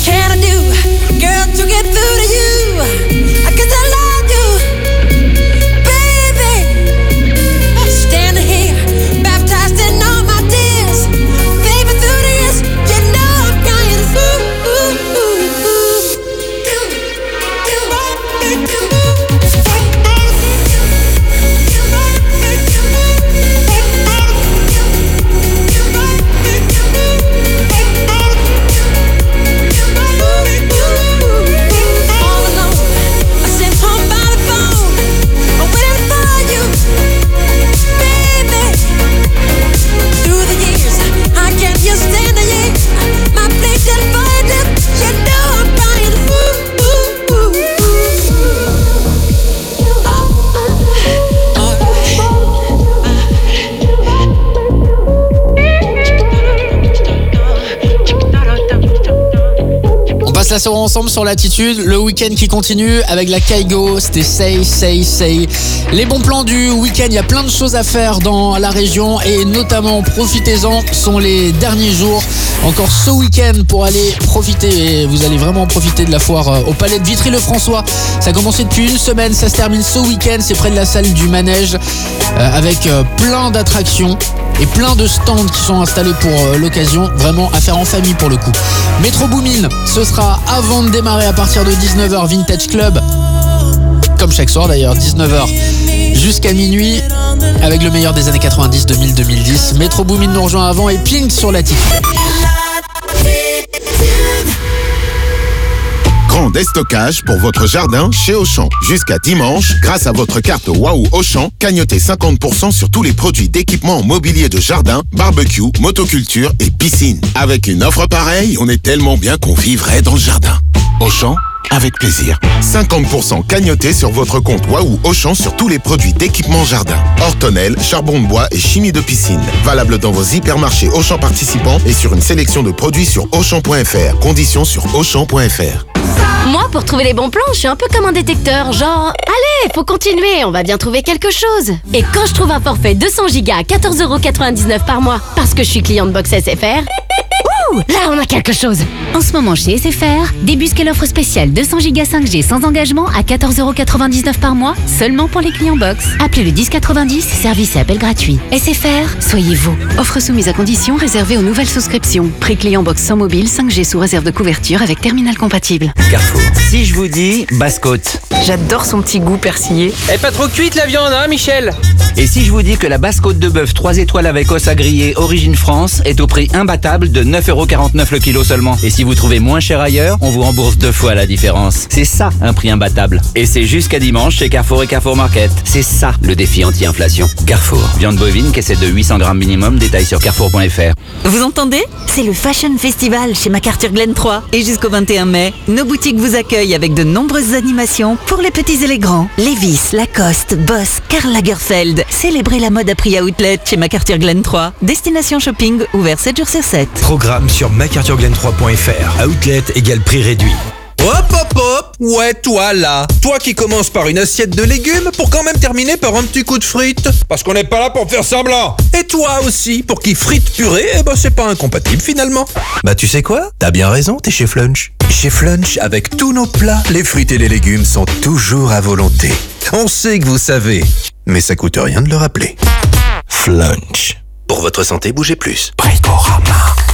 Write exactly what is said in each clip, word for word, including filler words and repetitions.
can I do, girl, to get through to you? I guess I love you, baby. Standing here, baptized in all my tears, baby, through the years, you know I'm crying. Ooh, ooh, ooh, ooh. La soirée ensemble sur Latitude, le week-end qui continue avec la Kygo, c'était Say, Say, Say. Les bons plans du week-end, il y a plein de choses à faire dans la région et notamment profitez-en, sont les derniers jours. Encore ce week-end pour aller profiter, et vous allez vraiment profiter de la foire au Palais de Vitry-le-François. Ça a commencé depuis une semaine, ça se termine ce week-end, c'est près de la salle du manège euh, avec euh, plein d'attractions et plein de stands qui sont installés pour euh, l'occasion, vraiment à faire en famille pour le coup. Metro Boomin, ce sera avant de démarrer à partir de dix-neuf heures, Vintage Club, comme chaque soir d'ailleurs, dix-neuf heures jusqu'à minuit, avec le meilleur des années quatre-vingt-dix, deux mille, deux mille dix. Metro Boomin nous rejoint avant et Pink sur Latitude. Grand déstockage pour votre jardin chez Auchan. Jusqu'à dimanche, grâce à votre carte Waouh Auchan, cagnotez cinquante pour cent sur tous les produits d'équipement en mobilier de jardin, barbecue, motoculture et piscine. Avec une offre pareille, on est tellement bien qu'on vivrait dans le jardin. Auchan, avec plaisir. cinquante pour cent cagnotés sur votre compte Waouh Auchan sur tous les produits d'équipement jardin. Hortonnelle, charbon de bois et chimie de piscine. Valable dans vos hypermarchés Auchan participants et sur une sélection de produits sur Auchan point F R. Conditions sur Auchan point F R. Moi, pour trouver les bons plans, je suis un peu comme un détecteur, genre... Allez, faut continuer, on va bien trouver quelque chose. Et quand je trouve un forfait deux cents gigas à quatorze euros quatre-vingt-dix-neuf par mois, parce que je suis cliente Box S F R... Ouh, là, on a quelque chose. En ce moment, chez S F R, débusquez l'offre spéciale deux cents gigas cinq G sans engagement à quatorze euros quatre-vingt-dix-neuf par mois, seulement pour les clients Box. Appelez le dix quatre-vingt-dix, service et appel gratuit. S F R, soyez vous. Offre soumise à condition réservée aux nouvelles souscriptions. Prix client Box sans mobile, cinq G sous réserve de couverture avec terminal compatible. Carrefour. Si je vous dis basse-côte. J'adore son petit goût persillé. Elle est pas trop cuite la viande, hein, Michel? Et si je vous dis que la basse-côte de bœuf trois étoiles avec os à griller Origine France est au prix imbattable de neuf euros quarante-neuf le kilo seulement. Et si vous trouvez moins cher ailleurs, on vous rembourse deux fois la différence. C'est ça un prix imbattable. Et c'est jusqu'à dimanche chez Carrefour et Carrefour Market. C'est ça le défi anti-inflation. Carrefour. Viande bovine, caissette de huit cents grammes minimum, détail sur carrefour point F R. Vous entendez? C'est le Fashion Festival chez MacArthur Glen trois. Et jusqu'au vingt et un mai, nos boutiques vous accueillent avec de nombreuses animations pour les petits et les grands. Levi's, Lacoste, Boss, Karl Lagerfeld. Célébrez la mode à prix outlet chez MacArthur Glen trois. Destination shopping ouvert sept jours sur sept. Programme sur mac arthur glen trois point F R. Outlet égale prix réduit. Hop hop hop. Ouais, toi là. Toi qui commences par une assiette de légumes pour quand même terminer par un petit coup de frites. Parce qu'on n'est pas là pour faire semblant. Et toi aussi, pour qui frites purée, eh ben c'est pas incompatible finalement. Bah tu sais quoi? T'as bien raison, t'es chez Flunch. Chez Flunch, avec tous nos plats, les fruits et les légumes sont toujours à volonté. On sait que vous savez, mais ça coûte rien de le rappeler. Flunch. Pour votre santé, bougez plus. Bricorama.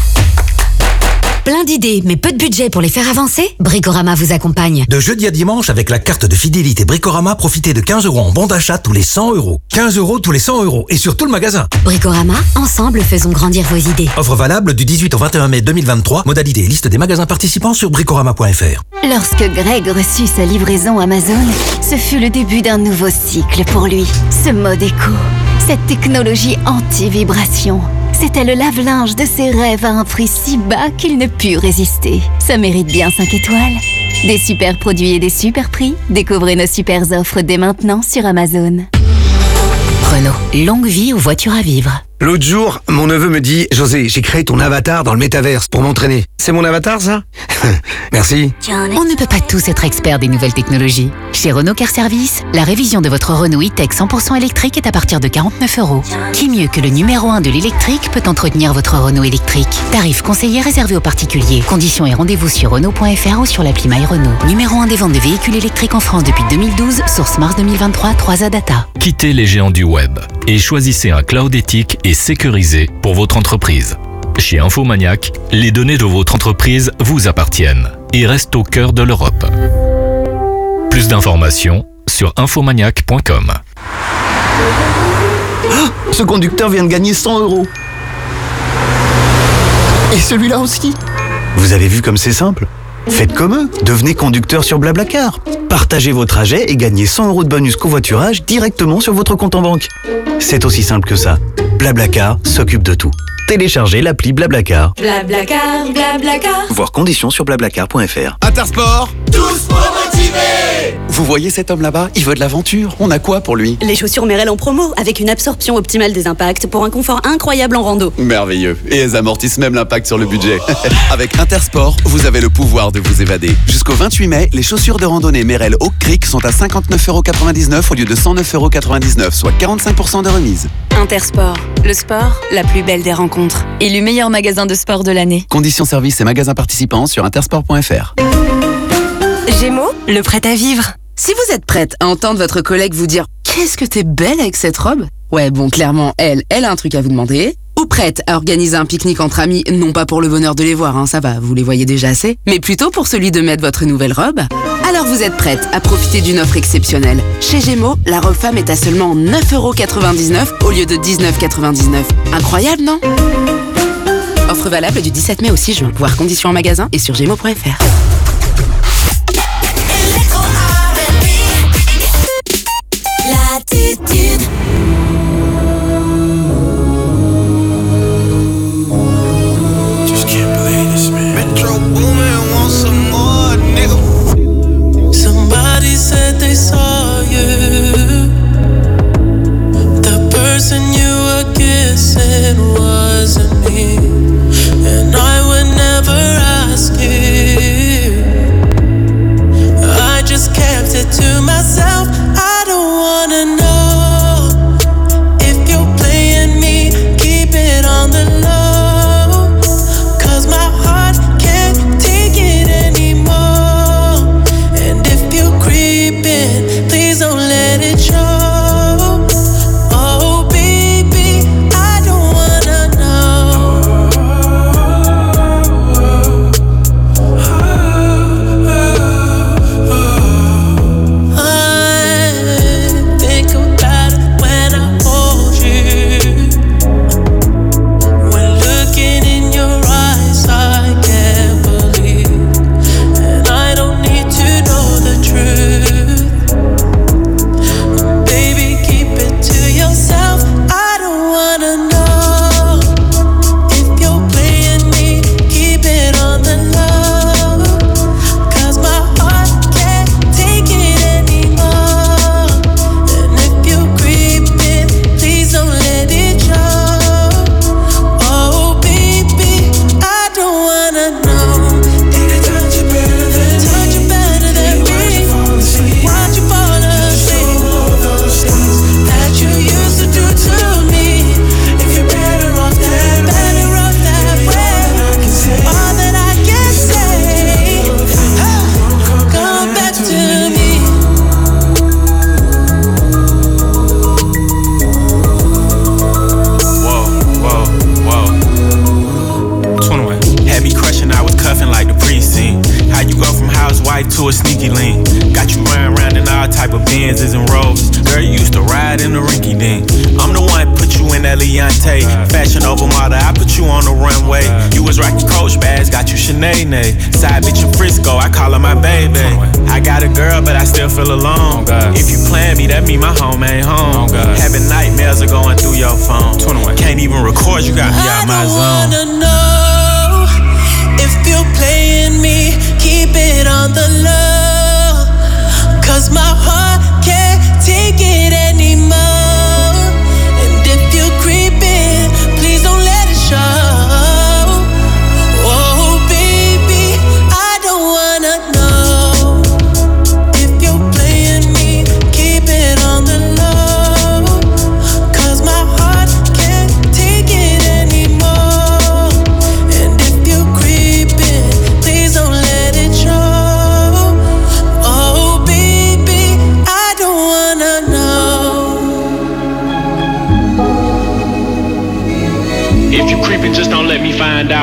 Plein d'idées, mais peu de budget pour les faire avancer? Bricorama vous accompagne. De jeudi à dimanche, avec la carte de fidélité Bricorama, profitez de quinze euros en bon d'achat tous les cent euros. quinze euros tous les cent euros et sur tout le magasin. Bricorama, ensemble faisons grandir vos idées. Offre valable du dix-huit au vingt et un mai deux mille vingt-trois. Modalité et liste des magasins participants sur bricorama point F R. Lorsque Greg reçut sa livraison Amazon, ce fut le début d'un nouveau cycle pour lui. Ce mode éco, cette technologie anti-vibration, c'était le lave-linge de ses rêves à un prix si bas qu'il ne put résister. Ça mérite bien cinq étoiles. Des super produits et des super prix. Découvrez nos super offres dès maintenant sur Amazon. Renault, longue vie aux voitures à vivre. L'autre jour, mon neveu me dit « José, j'ai créé ton avatar dans le métaverse pour m'entraîner. » C'est mon avatar, ça? Merci. On ne peut pas tous être experts des nouvelles technologies. Chez Renault Car Service, la révision de votre Renault E-Tech cent pour cent électrique est à partir de quarante-neuf euros. Qui mieux que le numéro un de l'électrique peut entretenir votre Renault électrique? Tarif conseillé réservé aux particuliers. Conditions et rendez-vous sur Renault point F R ou sur l'appli My Renault. Numéro un des ventes de véhicules électriques en France depuis deux mille douze, source mars deux mille vingt-trois, trois A Data. Quittez les géants du web et choisissez un cloud éthique et sécurisé pour votre entreprise. Chez Infomaniac, les données de votre entreprise vous appartiennent et restent au cœur de l'Europe. Plus d'informations sur infomaniac point com. Ah, ce conducteur vient de gagner cent euros. Et celui-là aussi. Vous avez vu comme c'est simple? Faites comme eux, devenez conducteur sur Blablacar. Partagez vos trajets et gagnez cent euros de bonus covoiturage directement sur votre compte en banque. C'est aussi simple que ça. Blablacar s'occupe de tout. Téléchargez l'appli Blablacar. Blablacar, Blablacar. Voir conditions sur blablacar point F R. Intersport, tous pour motiver. Vous voyez cet homme là-bas? Il veut de l'aventure. On a quoi pour lui? Les chaussures Merrell en promo, avec une absorption optimale des impacts pour un confort incroyable en rando. Merveilleux. Et elles amortissent même l'impact sur le budget. Avec Intersport, vous avez le pouvoir de vous évader. Jusqu'au vingt-huit mai, les chaussures de randonnée Merrell Oak Creek sont à cinquante-neuf euros quatre-vingt-dix-neuf au lieu de cent neuf euros quatre-vingt-dix-neuf, soit quarante-cinq pour cent de remise. Intersport, le sport, la plus belle des rencontres. Élu meilleur magasin de sport de l'année. Conditions services et magasins participants sur intersport point F R. Gémeaux, le prêt à vivre. Si vous êtes prête à entendre votre collègue vous dire « Qu'est-ce que t'es belle avec cette robe ?» Ouais, bon, clairement, elle, elle a un truc à vous demander. Ou prête à organiser un pique-nique entre amis, non pas pour le bonheur de les voir, hein, ça va, vous les voyez déjà assez, mais plutôt pour celui de mettre votre nouvelle robe. Alors vous êtes prête à profiter d'une offre exceptionnelle. Chez Gémeaux, la robe femme est à seulement neuf euros quatre-vingt-dix-neuf au lieu de dix-neuf euros quatre-vingt-dix-neuf. Incroyable, non? Offre valable du dix-sept mai au six juin. Voir conditions en magasin et sur gémeaux point F R. L'attitude. Just can't believe this, man. Metro Boomin wants some more, nigga. Somebody said they saw you. The person you were kissing wasn't me, and I would never ask you. I just kept it to myself. I don't wanna know if you're playing me. Keep it on the low, 'cause my heart can't take it anymore. And if you're creeping, please don't let it show. Oh baby, I don't wanna know. I think about it when I hold you. When looking in your eyes, I can't believe, and I don't need to know the truth. Baby, keep it to yourself. I don't wanna know if you're playing me. Keep it on the low, 'cause my heart can't take it anymore. And if you're creeping, please don't let it show. Oh baby, I don't wanna know. Did it touch you better than touch you better than me? Watch you fall asleep. That you used to do to me. If you're better off that better off that way. All that I can say, ah, come back to me. Whoa, whoa, whoa. twenty-one. Had me crushing, I was cuffing like the precinct. How you go from house white to a sneaky link? Got you running around in all type of Benzes and Rolls. Girl, you used to ride in the rinky dink. I'm the one put you in that Leontay. Fashion over model, I put you on the runway. You was rocking Coach bags, got you Sinead. Side bitch in Frisco, I call her my baby. I got a girl, but I still feel alone. If you plan me, that mean my home ain't home. Having nightmares are going through your phone. Can't even record, you got me out my I zone. wanna know if you're playing me. Keep it on the low, 'cause my heart can't take it anymore. And if you're creeping,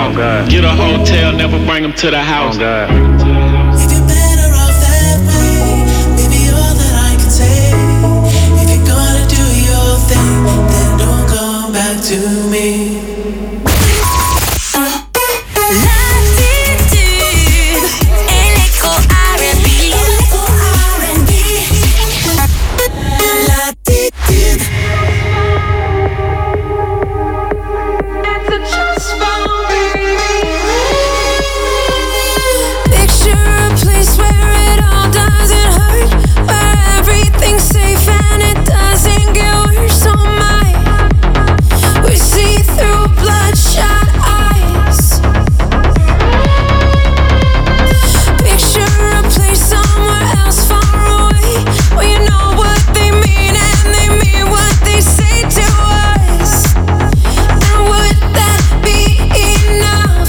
out. Get a hotel, never bring them to the house. If you're better off that way, maybe all that I can say. If you're gonna do your thing, then don't come back to me. L'attitude, électro R and B. L'attitude. Picture a place where it all doesn't hurt, where everything's safe and it doesn't get worse. Oh my, we see through bloodshot eyes. Picture a place somewhere else far away, where you know what they mean and they mean what they say to us. And would that be enough?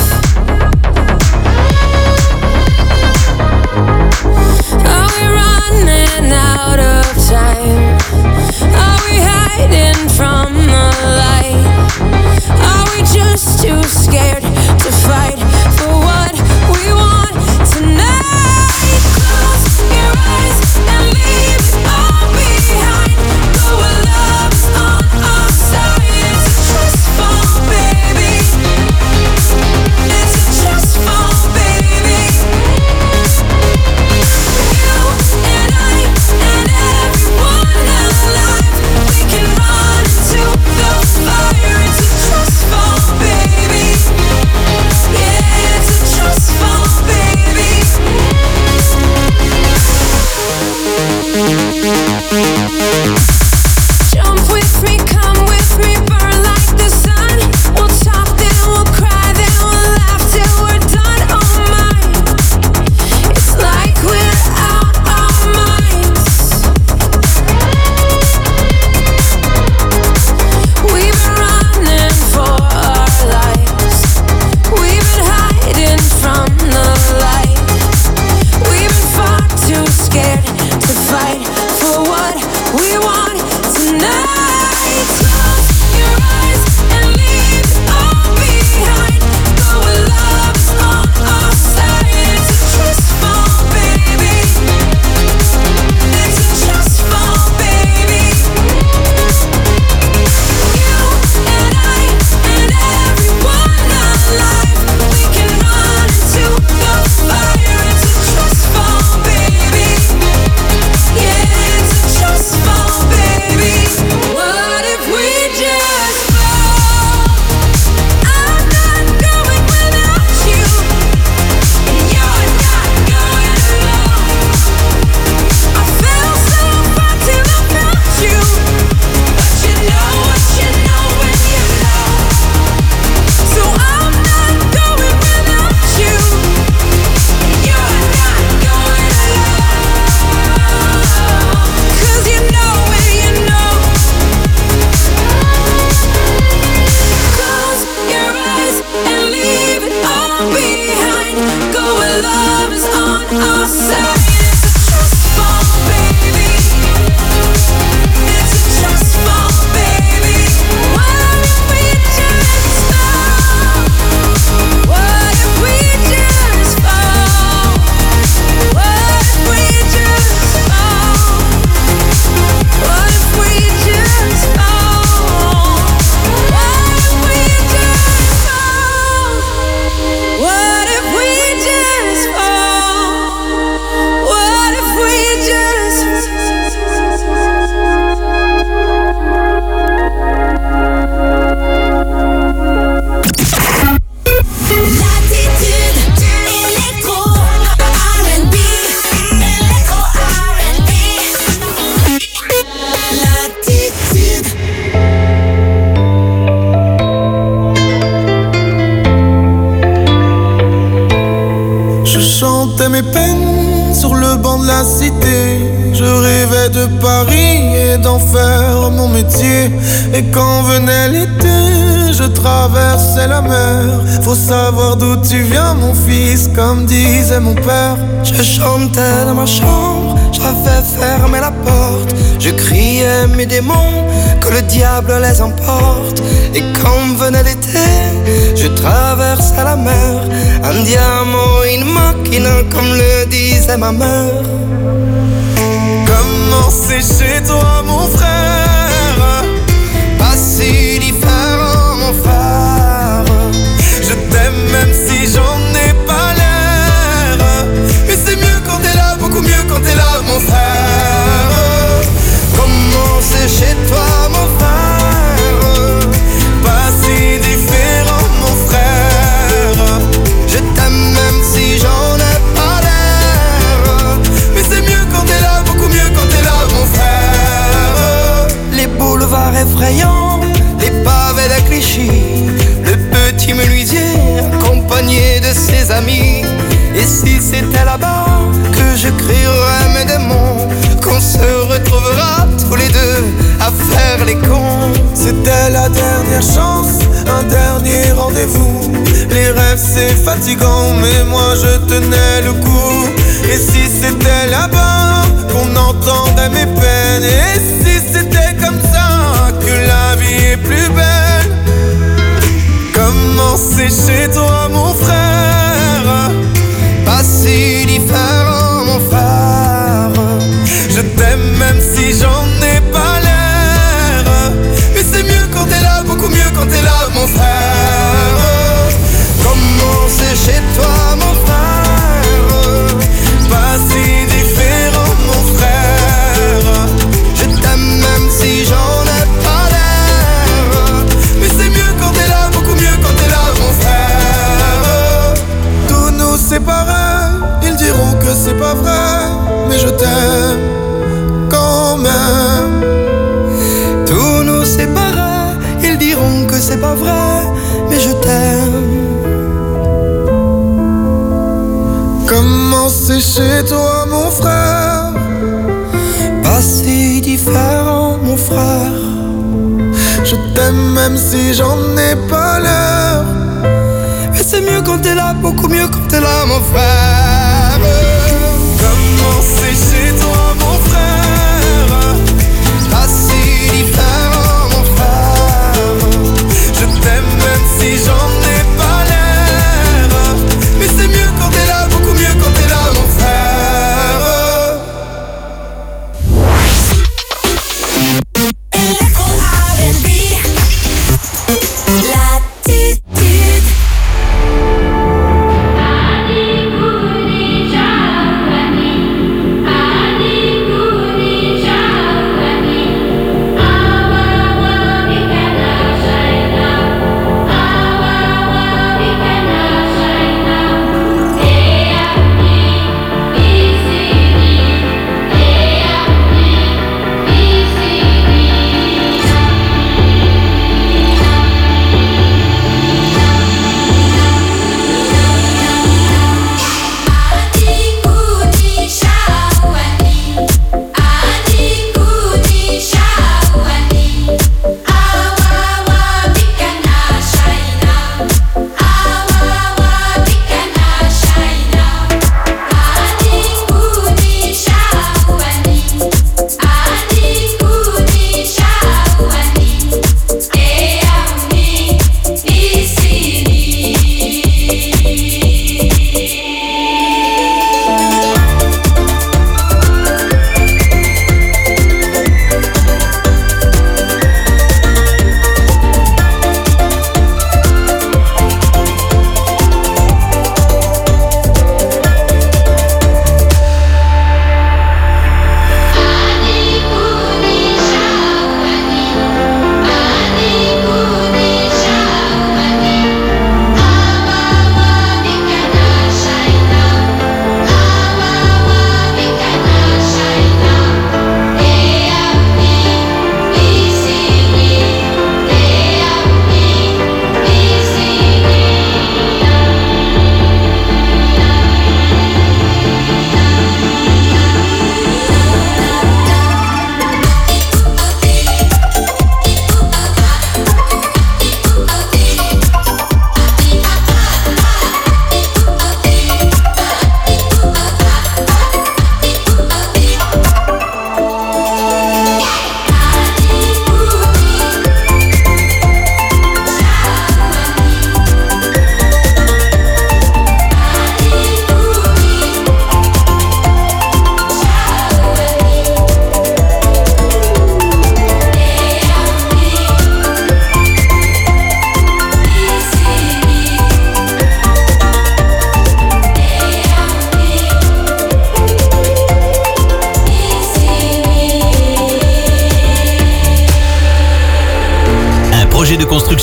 Are we running out of time? Are we hiding from the light? Are we just too scared to fight for what we want tonight? Close your eyes and leave it all behind. Go where love's on our side. It's a trust fall, baby. It's a trust fall, baby. You and I and everyone alive, we can run into the fire. It's a trust fall, baby. Yeah, it's a trust fall, baby. Jump with me, come with me, burn like the sun. We'll talk, then we'll cry, then we'll laugh till we're done. Oh my, it's like we're out our minds. We've been running for our lives. We've been hiding from the light. We've been far too scared to fight for what we want tonight. Close your eyes and leave it all behind. Go where love's on our side. It's a trust fall, baby. It's a trust fall, baby. You and I and everyone alive, we can run into the fire. It's a trust fall, baby. Yeah, it's a trust fall, baby. What if we just fall? I'm not going without you, and you're not going alone. I fell so far till I found you, but you know what you know when you know. So I'm not going without you, and you're not going alone. 'Cause you know when you know. Close your eyes and leave it all behind. Go where love is on our side. It's a trust fall, baby. It's a trust fall, baby. What if we just fall? What if we just fall? What if we just fall? What if we just fall? What if we just fall? What if we just fall? What if we just L'attitude, électro, R and B, électro R and B. L'attitude. Je chantais mes peines sur le banc de la cité. Je rêvais de Paris et d'en faire mon métier. Et quand venait l'été, je traversais la mer. Faut savoir d'où tu viens mon fils, comme disait mon père. Je chantais dans ma chambre, j'avais fermé la porte. Je criais mes démons, que le diable les emporte. Et quand venait l'été, je traversais la mer. Andiamo in macchina, comme le disait ma mère. Comment c'est chez toi mon frère? Pas si différent mon frère. Je t'aime même si j'en ai pas l'air. Mais c'est mieux quand t'es là, beaucoup mieux quand t'es là mon frère. Comment c'est chez toi mon frère? Pas si différent mon frère. Je t'aime même si j'en ai pas l'air. Mais c'est mieux quand t'es là, beaucoup mieux quand t'es là mon frère. Les boulevards effrayants, les pavés de Clichy, le petit menuisier accompagné de ses amis. Et si c'était là-bas que je crierais mes démons, qu'on se retrouvera tous les deux à faire les cons. C'était la dernière chance, un dernier rendez-vous. Les rêves c'est fatigant, mais moi je tenais le coup. Et si c'était là-bas qu'on entendait mes peines, et si c'était comme ça que la vie est plus belle. Comment c'est chez toi mon frère? Pas si différent mon frère. Je t'aime même si j'en ai pas l'air. Mais c'est mieux quand t'es là, beaucoup mieux quand t'es là mon frère. Comment c'est chez toi mon frère? Pas si différent mon frère. Je t'aime même si j'en ai pas l'air. Mais c'est mieux quand t'es là, beaucoup mieux quand t'es là mon frère. Tous nous séparer, ils diront que c'est pas vrai, mais je t'aime quand même. Tous nous séparer, ils diront que c'est pas vrai, mais je t'aime. Comment c'est chez toi mon frère? Pas si différent mon frère. Je t'aime même si j'en ai pas l'air. Mais c'est mieux quand t'es là, beaucoup mieux quand t'es là mon frère. Comment c'est chez toi mon frère? Pas si différent mon frère. Je t'aime même si j'en ai pas l'air. Mais c'est mieux quand t'es là, beaucoup mieux quand t'es là mon frère. Electro R and B, l'attitude.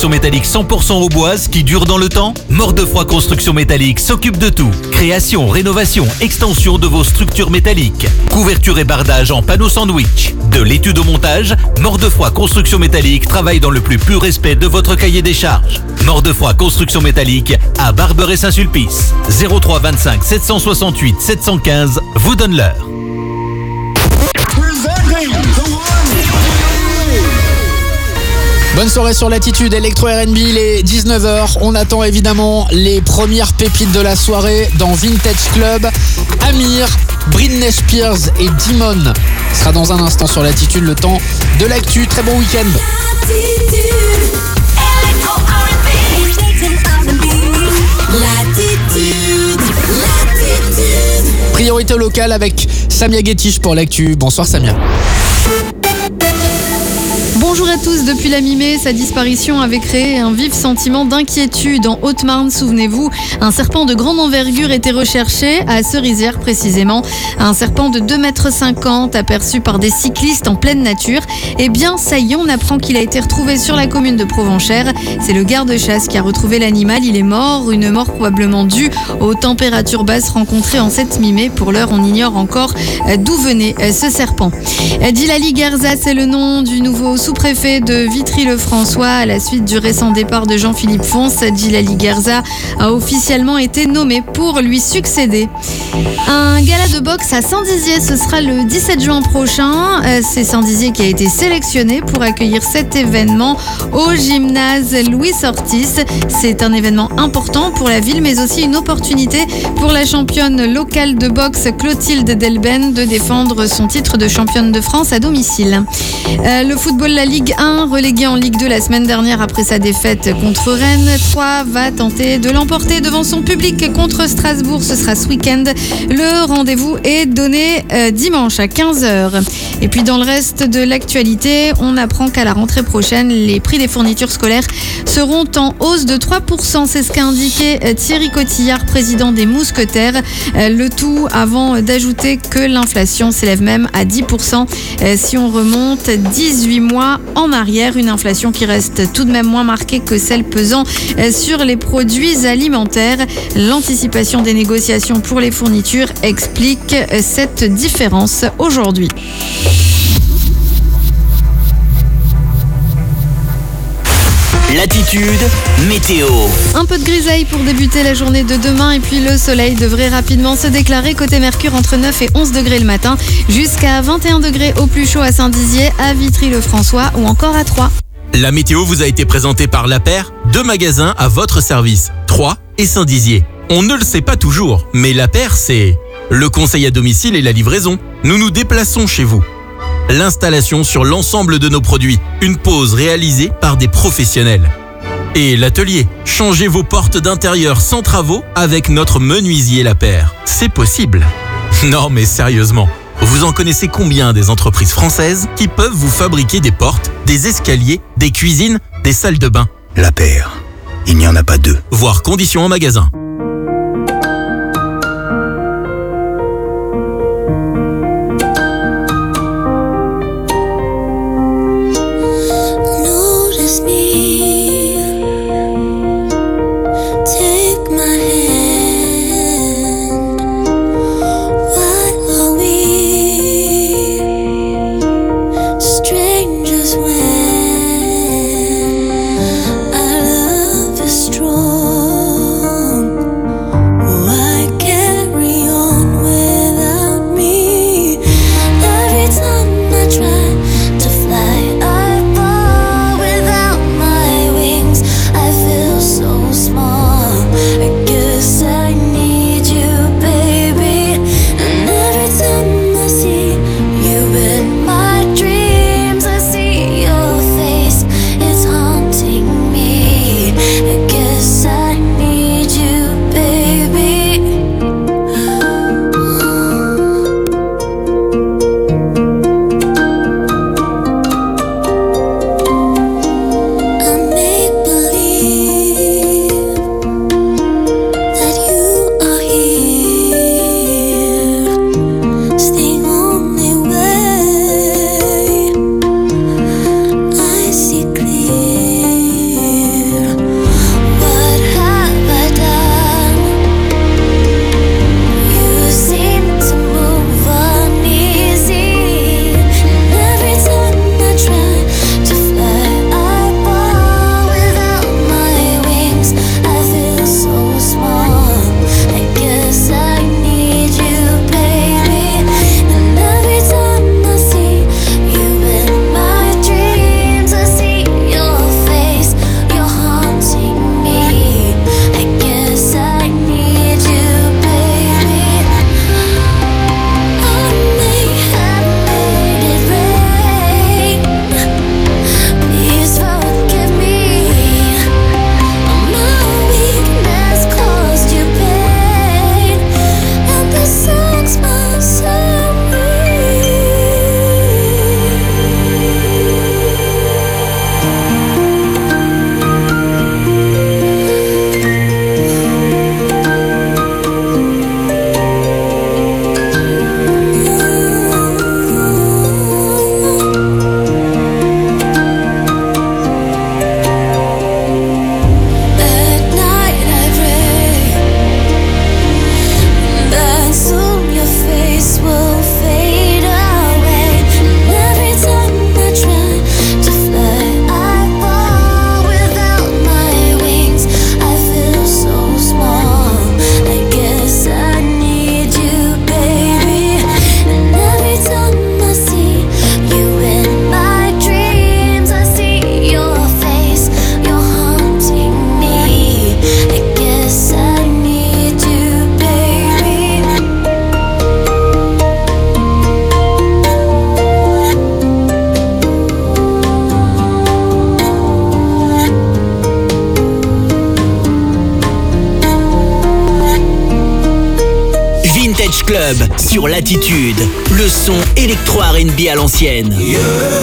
construction métallique cent pour cent auboise qui dure dans le temps? Mordefroid Construction Métallique s'occupe de tout. Création, rénovation, extension de vos structures métalliques. Couverture et bardage en panneaux sandwich. De l'étude au montage, Mordefroid Construction Métallique travaille dans le plus pur respect de votre cahier des charges. Mordefroid Construction Métallique à Barberet-Saint-Sulpice. zéro trois vingt-cinq sept cent soixante-huit sept cent quinze vous donne l'heure. Bonne soirée sur Latitude, Electro R and B, il est dix-neuf heures. On attend évidemment les premières pépites de la soirée dans Vintage Club. Amir, Britney Spears et Dimon sera dans un instant sur Latitude, le temps de l'actu. Très bon week-end. Priorité locale avec Samia Guetich pour l'actu. Bonsoir Samia. Bonjour à tous, depuis la mi-mai, sa disparition avait créé un vif sentiment d'inquiétude. En Haute-Marne, souvenez-vous, un serpent de grande envergure était recherché, à Cerisières précisément. Un serpent de deux mètres cinquante aperçu par des cyclistes en pleine nature. Eh bien, ça y est, on apprend qu'il a été retrouvé sur la commune de Provenchères. C'est le garde-chasse qui a retrouvé l'animal, il est mort, une mort probablement due aux températures basses rencontrées en cette mi-mai. Pour l'heure, on ignore encore d'où venait ce serpent. Djilali Guerza, c'est le nom du nouveau sous-préfet de Vitry-le-François à la suite du récent départ de Jean-Philippe Fons. Djilali Guerza a officiellement été nommé pour lui succéder. Un gala de boxe à Saint-Dizier, ce sera le dix-sept juin prochain. C'est Saint-Dizier qui a été sélectionné pour accueillir cet événement au gymnase Louis Ortiz. C'est un événement important pour la ville, mais aussi une opportunité pour la championne locale de boxe Clotilde Delben de défendre son titre de championne de France à domicile. Euh, le football, la Ligue un, relégué en Ligue deux la semaine dernière après sa défaite contre Rennes. Troyes va tenter de l'emporter devant son public contre Strasbourg. Ce sera ce week-end. Le rendez-vous est donné euh, dimanche à quinze heures. Et puis dans le reste de l'actualité, on apprend qu'à la rentrée prochaine, les prix des fournitures scolaires seront en hausse de trois pour cent. C'est ce qu'a indiqué Thierry Cotillard, président des Mousquetaires. Euh, le tout avant d'ajouter que l'inflation s'élève même à dix pour cent euh, si on remonte dix-huit mois en arrière. Une inflation qui reste tout de même moins marquée que celle pesant euh, sur les produits alimentaires. L'anticipation des négociations pour les fournitures explique euh, cette différence aujourd'hui. Latitude, météo. Un peu de grisaille pour débuter la journée de demain et puis le soleil devrait rapidement se déclarer côté Mercure entre neuf et onze degrés le matin jusqu'à vingt et un degrés au plus chaud à Saint-Dizier, à Vitry-le-François ou encore à Troyes. La météo vous a été présentée par La Paire, deux magasins à votre service, Troyes et Saint-Dizier. On ne le sait pas toujours, mais La Paire, c'est le conseil à domicile et la livraison. Nous nous déplaçons chez vous. L'installation sur l'ensemble de nos produits, une pause réalisée par des professionnels. Et l'atelier, changez vos portes d'intérieur sans travaux avec notre menuisier La Paire. C'est possible. Non mais sérieusement, vous en connaissez combien des entreprises françaises qui peuvent vous fabriquer des portes, des escaliers, des cuisines, des salles de bain? La Paire, il n'y en a pas deux. Voir conditions en magasin. Strong Vintage Club sur Latitude. Le son électro R and B à l'ancienne. You.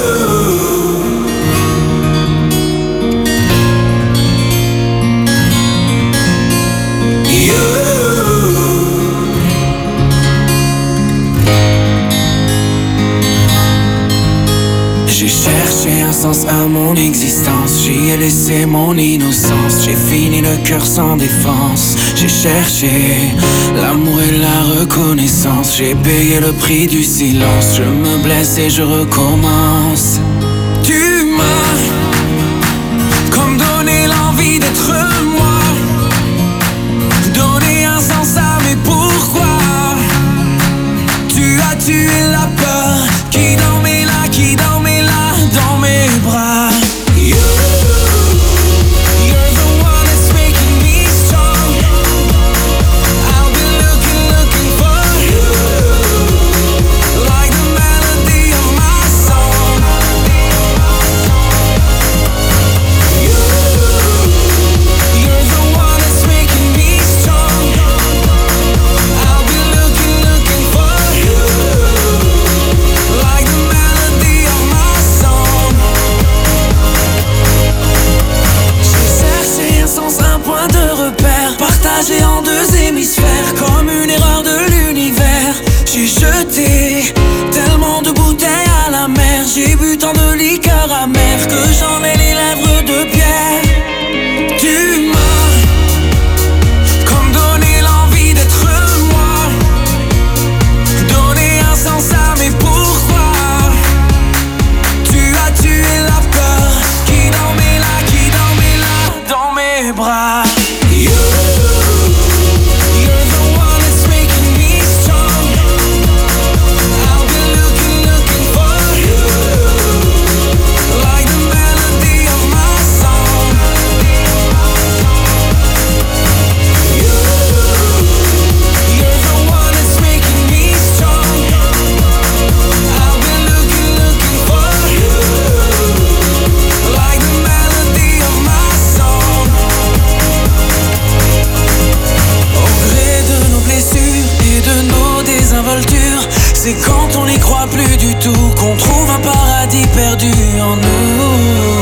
J'ai cherché un sens à mon existence, j'y ai laissé mon innocence, j'ai fini le cœur sans défense. J'ai cherché l'amour et la reconnaissance, j'ai payé le prix du silence, je me blesse et je recommence. Tu m'as comme donné l'envie d'être moi, donné un sens à mes pourquoi. Tu as tué la peur qui dormait là, qui dormait là dans mes bras. You, you're the one that's making me strong. I'll be looking, looking for you, like the melody of my song. You, you're the one that's making me strong. I'll be looking, looking for you, like the melody of my song. J'ai cherché un sens, un point de repère, partagé en deux hémisphères, comme une erreur de l'univers. J'ai jeté tellement de bouteilles à la mer, j'ai bu tant de liqueurs amères que j'en ai les lèvres de pierre. Tu m'as comme donné l'envie d'être moi, donné un sens à mes pourquoi. Tu as tué la peur qui dormait là, qui dormait là dans mes bras. You, you're the one that's making me strong. I'll be looking, looking for you, like the melody of my song. You, you're the one that's making me strong. I'll be looking, looking for you, like the melody of my song. Au gré de nos blessures et de nos désinvoltures, c'est quand on n'y croit plus du tout qu'on trouve un paradis perdu en nous.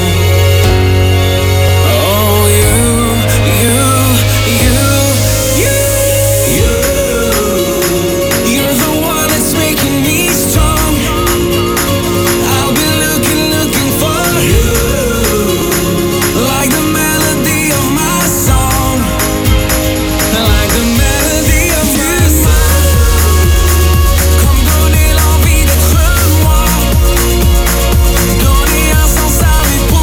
Oh, you, you, you, you, you, you're the one that's making me strong. I'll be looking, looking for you, like the melody of my song, like the melody of my song. Comme donner l'envie d'être moi, donner un sens à mes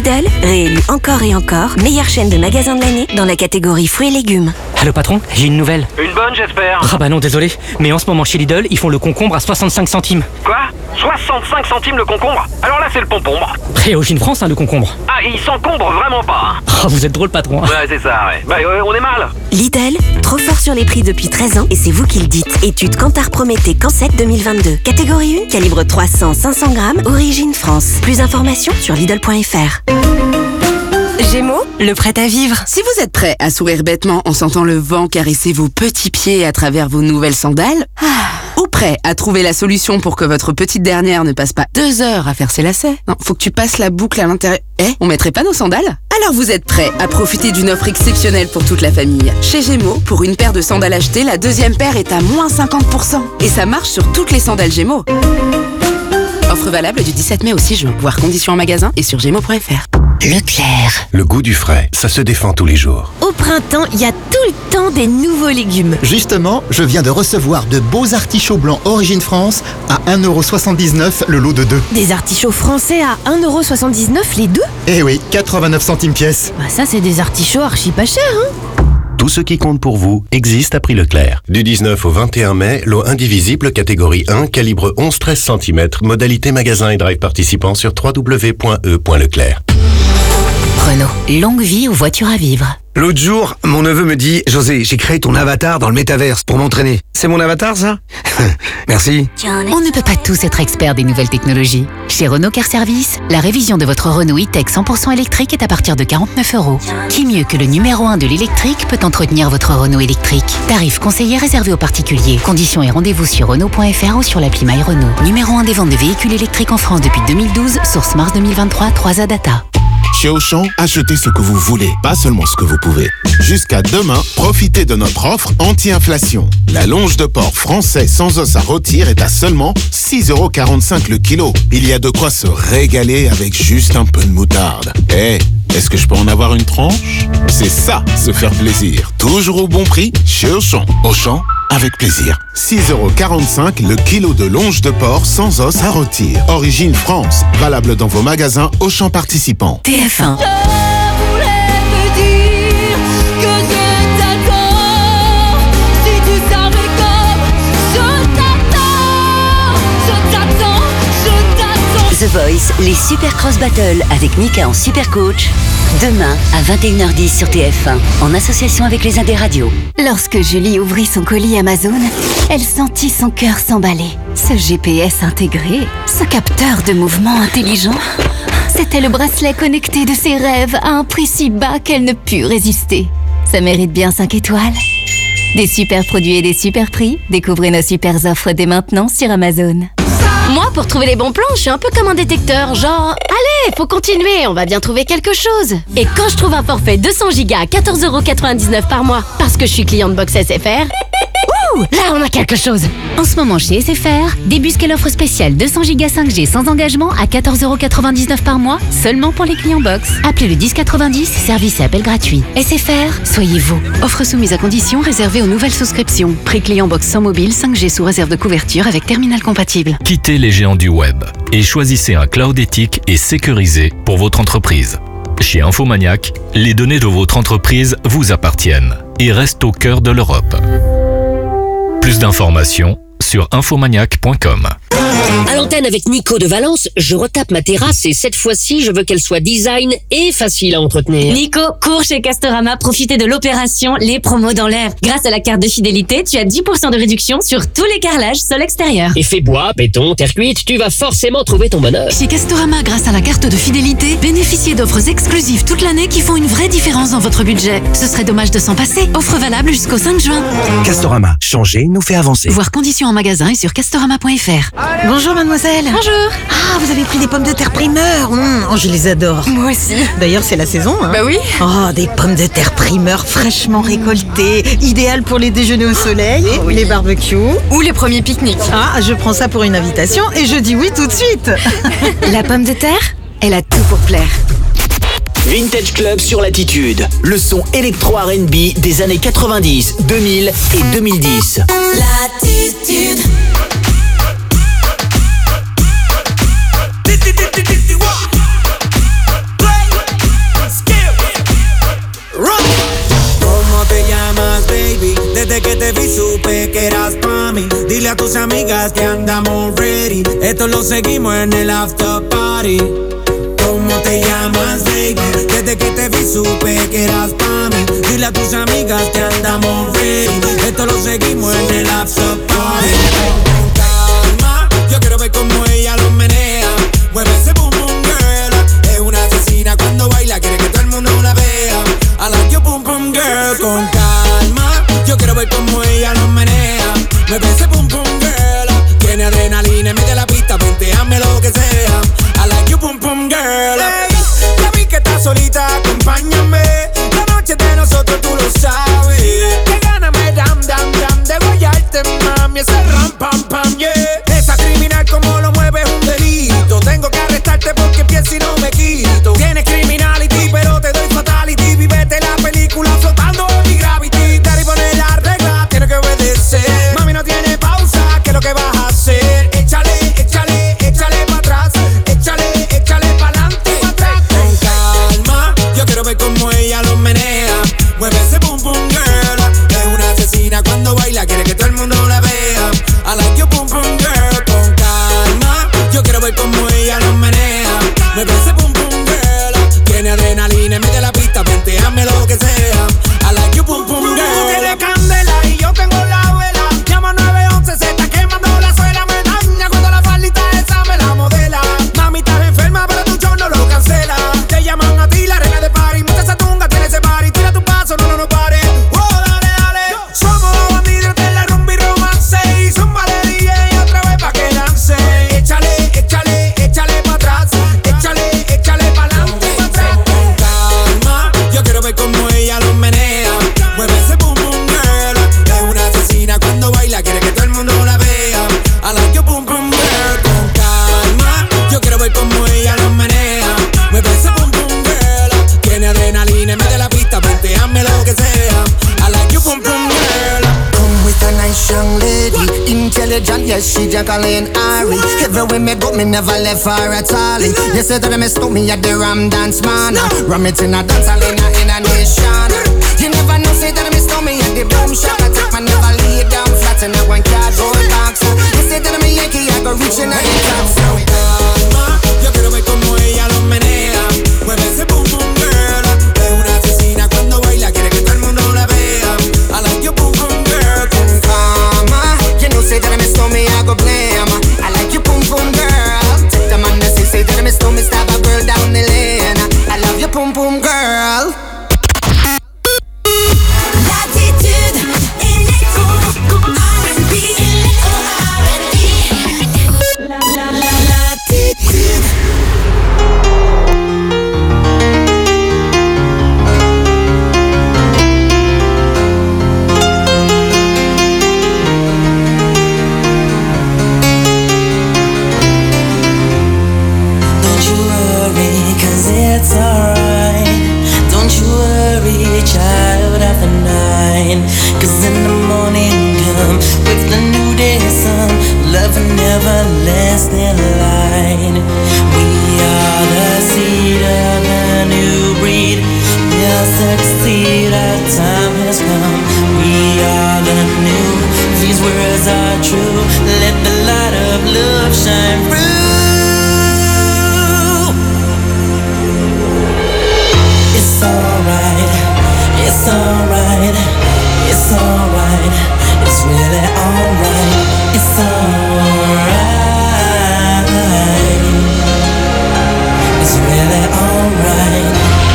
Lidl, réélu encore et encore, meilleure chaîne de magasins de l'année dans la catégorie fruits et légumes. Allô patron, j'ai une nouvelle. Une bonne, j'espère. Ah bah non, désolé, mais en ce moment chez Lidl, ils font le concombre à soixante-cinq centimes. Quoi? soixante-cinq centimes le concombre? Alors là, c'est le pompombre. Réorigine France, hein, le concombre. Ah, il s'encombre vraiment pas, hein. Ah, vous êtes drôle patron. Ouais, c'est ça, ouais. Bah, euh, on est mal. Lidl, trop fort sur les prix depuis treize ans et c'est vous qui le dites. Étude Kantar Prométhée Cancet deux mille vingt-deux. Catégorie un, calibre trois cents à cinq cents grammes, origine France. Plus d'informations sur Lidl point F R. Gémeaux, le prêt à vivre. Si vous êtes prêt à sourire bêtement en sentant le vent caresser vos petits pieds à travers vos nouvelles sandales, ou prêt à trouver la solution pour que votre petite dernière ne passe pas deux heures à faire ses lacets, non, faut que tu passes la boucle à l'intérieur. Eh, on mettrait pas nos sandales? Alors vous êtes prêt à profiter d'une offre exceptionnelle pour toute la famille. Chez Gémeaux, pour une paire de sandales achetées, la deuxième paire est à moins cinquante pour cent. Et ça marche sur toutes les sandales Gémeaux. Offre valable du dix-sept mai au six juin. Voir conditions en magasin et sur gémeaux point F R. Leclerc. Le goût du frais, ça se défend tous les jours. Au printemps, il y a tout le temps des nouveaux légumes. Justement, je viens de recevoir de beaux artichauts blancs Origine France à un euro soixante-dix-neuf le lot de deux. Des artichauts français à un euro soixante-dix-neuf les deux? Eh oui, quatre-vingt-neuf centimes pièce. Bah ça, c'est des artichauts archi pas chers, hein. Tout ce qui compte pour vous existe à prix Leclerc. Du dix-neuf au vingt et un mai, lot indivisible catégorie un, calibre onze à treize centimètres, modalité magasin et drive participant sur w w w point e point leclerc. Renault, longue vie aux voitures à vivre. L'autre jour, mon neveu me dit « José, j'ai créé ton avatar dans le métaverse pour m'entraîner. » C'est mon avatar, ça? Merci. On ne peut pas tous être experts des nouvelles technologies. Chez Renault Car Service, la révision de votre Renault e-Tech cent pour cent électrique est à partir de quarante-neuf euros. Qui mieux que le numéro un de l'électrique peut entretenir votre Renault électrique? Tarif conseillé réservé aux particuliers. Conditions et rendez-vous sur Renault point F R ou sur l'appli My Renault. Numéro un des ventes de véhicules électriques en France depuis deux mille douze, source mars deux mille vingt-trois, trois A Data. Chez Auchan, achetez ce que vous voulez, pas seulement ce que vous pouvez. Jusqu'à demain, profitez de notre offre anti-inflation. La longe de porc français sans os à rôtir est à seulement six euros quarante-cinq le kilo. Il y a de quoi se régaler avec juste un peu de moutarde. Eh, hey, est-ce que je peux en avoir une tranche? C'est ça, se faire plaisir. Toujours au bon prix, chez Auchan. Auchan, avec plaisir. six euros quarante-cinq le kilo de longe de porc sans os à rôtir. Origine France. Valable dans vos magasins Auchan participants. T F un. The Voice, les Super Cross Battle avec Mika en super coach. Demain à vingt et une heures dix sur T F un, en association avec les Indés Radio. Lorsque Julie ouvrit son colis Amazon, elle sentit son cœur s'emballer. Ce G P S intégré, ce capteur de mouvement intelligent, c'était le bracelet connecté de ses rêves à un prix si bas qu'elle ne put résister. Ça mérite bien cinq étoiles. Des super produits et des super prix, découvrez nos super offres dès maintenant sur Amazon. Moi, pour trouver les bons plans, je suis un peu comme un détecteur, genre « Allez, faut continuer, on va bien trouver quelque chose !» Et quand je trouve un forfait deux cents gigas à quatorze euros quatre-vingt-dix-neuf par mois, parce que je suis cliente Box S F R, ouh, là on a quelque chose. En ce moment chez S F R, débusquez l'offre spéciale deux cents gigas cinq G sans engagement à quatorze euros quatre-vingt-dix-neuf par mois, seulement pour les clients Box. Appelez le dix quatre-vingt-dix, service et appel gratuit. S F R, soyez vous. Offre soumise à condition réservée aux nouvelles souscriptions. Prix client Box sans mobile, cinq G sous réserve de couverture avec terminal compatible. Quittez les géants du web et choisissez un cloud éthique et sécurisé pour votre entreprise. Chez Infomaniac, les données de votre entreprise vous appartiennent et restent au cœur de l'Europe. Plus d'informations sur infomaniac point com. À l'antenne avec Nico de Valence, je retape ma terrasse et cette fois-ci, je veux qu'elle soit design et facile à entretenir. Nico, cours chez Castorama, profitez de l'opération Les Promos dans l'air. Grâce à la carte de fidélité, tu as dix pour cent de réduction sur tous les carrelages sol extérieur. Effet bois, béton, terre cuite, tu vas forcément trouver ton bonheur. Chez Castorama, grâce à la carte de fidélité, bénéficiez d'offres exclusives toute l'année qui font une vraie différence dans votre budget. Ce serait dommage de s'en passer. Offre valable jusqu'au cinq juin. Castorama, changer nous fait avancer. Voir conditions en magasin et sur castorama point F R. Bonjour mademoiselle. Bonjour. Ah, vous avez pris des pommes de terre primeur. Mmh, oh, je les adore. Moi aussi. D'ailleurs, c'est la saison. Hein. Bah oui. Oh, des pommes de terre primeur fraîchement récoltées, idéales pour les déjeuners au soleil, oh, oui. les barbecues ou les premiers pique-niques. Ah, je prends ça pour une invitation et je dis oui tout de suite. La pomme de terre, elle a tout pour plaire. Vintage Club sur Latitude, le son électro R and B des années quatre-vingt-dix, deux mille et deux mille dix. Latitude. supe que eras pa' mí. Dile a tus amigas que andamos ready. Esto lo seguimos en el after party. ¿Cómo te llamas, baby? Desde que te vi supe que eras pa' mí. Dile a tus amigas que andamos ready. Esto lo seguimos en el after party. Con calma, yo quiero ver cómo ella lo menea. Mueve ese boom boom girl. Es una asesina cuando baila, quiere que todo el mundo la vea. I like your boom boom girl. Con calma, yo quiero ver cómo ella lo menea. Mueve ese boom boom girl. Tiene adrenalina, mete la pista, venteame lo que sea. I like you boom boom girl. Hey, ya vi que estás solita, acompáñame. La noche de nosotros tú lo sabes. Que gana me dam dam dam de guayarte, mami. Ese ram pam pam, yeah. Esa criminal como lo mueve es un delito. Tengo que arrestarte porque pienso y no me quito. Tienes criminality pero te doy fatality. Vivete la película flotando en mi gravity. Daddy pone la regla, tiene que obedecer. Mami no tiene pausa, ¿qué es lo que vas a hacer? Échale, échale, échale pa' atrás. Échale, échale pa'lante. Con calma, yo quiero ver cómo ella lo menea. Mueve ese boom boom girl. Es una asesina cuando baila, quiere que todo el mundo la vea. I like you boom boom girl. Con calma, yo quiero ver cómo ella lo menea. Mueve ese boom boom girl. Tiene adrenalina, mete la pista, venteame lo que sea. I like you boom boom girl. Tú tienes candela y yo tengo la vela. Llama nueve once, se está quemando la suela. Me daña cuando la faldita esa me la modela. Mami, estás enferma, pero tu show no lo cancela. Te llaman a ti la reina de party. Mucha satunga tiene ese party. Tira tu paso, no, no, no pare. Oh, dale, dale. Somos los bandidos de la rumba y romance. Y zumba de D J otra vez pa' que lance. Échale, échale, échale pa' atrás. Échale, échale pa'lante. Con calma, yo quiero ver cómo ella lo menea. Mueve ese boom boom girl. Es una asesina cuando baila, quiere que todo el mundo la vea. I like you boom boom girl. Con calma, yo quiero ver cómo ella lo menea. Mueve ese boom boom girl. Tiene adrenalina, mete la pista, venteame lo que sea. I like you boom boom girl. Come with a nice young lady, intelligent, yes, she Jacqueline Ari. Everywhere me go, me never left her at all. You said that me stop me at the Ram Dance Man. Ram it in a dance hall in a, in a nation. You never know, say that me stop me at the boom shop. I take my never lay down flat in a one cardboard box. You said that me Yankee, I go reaching at the top. So calma, yo quiero ver cómo ella lo menea. Mueve ese boom boom girl. Es una asesina cuando baila, quiere que todo el mundo la vea. I like you boom boom girl. Con calma, you know, say that me stop me, I go blame. I like you boom boom girl. Take the man that say, say that me stop me, stab a girl down the lane. I love you boom boom girl. L'attitude électro R and B, électro R and B. La la la l'attitude. Don't you worry, 'cause it's alright. Don't you worry, child of the night. 'Cause in the morning come with the new day sun. Love and everlasting light. We are the seed of a new breed. We'll succeed, our time has come. We are the new, these words are true. Let the light of love shine through. It's alright, it's alright, it's alright, it's really alright, it's alright, it's really alright.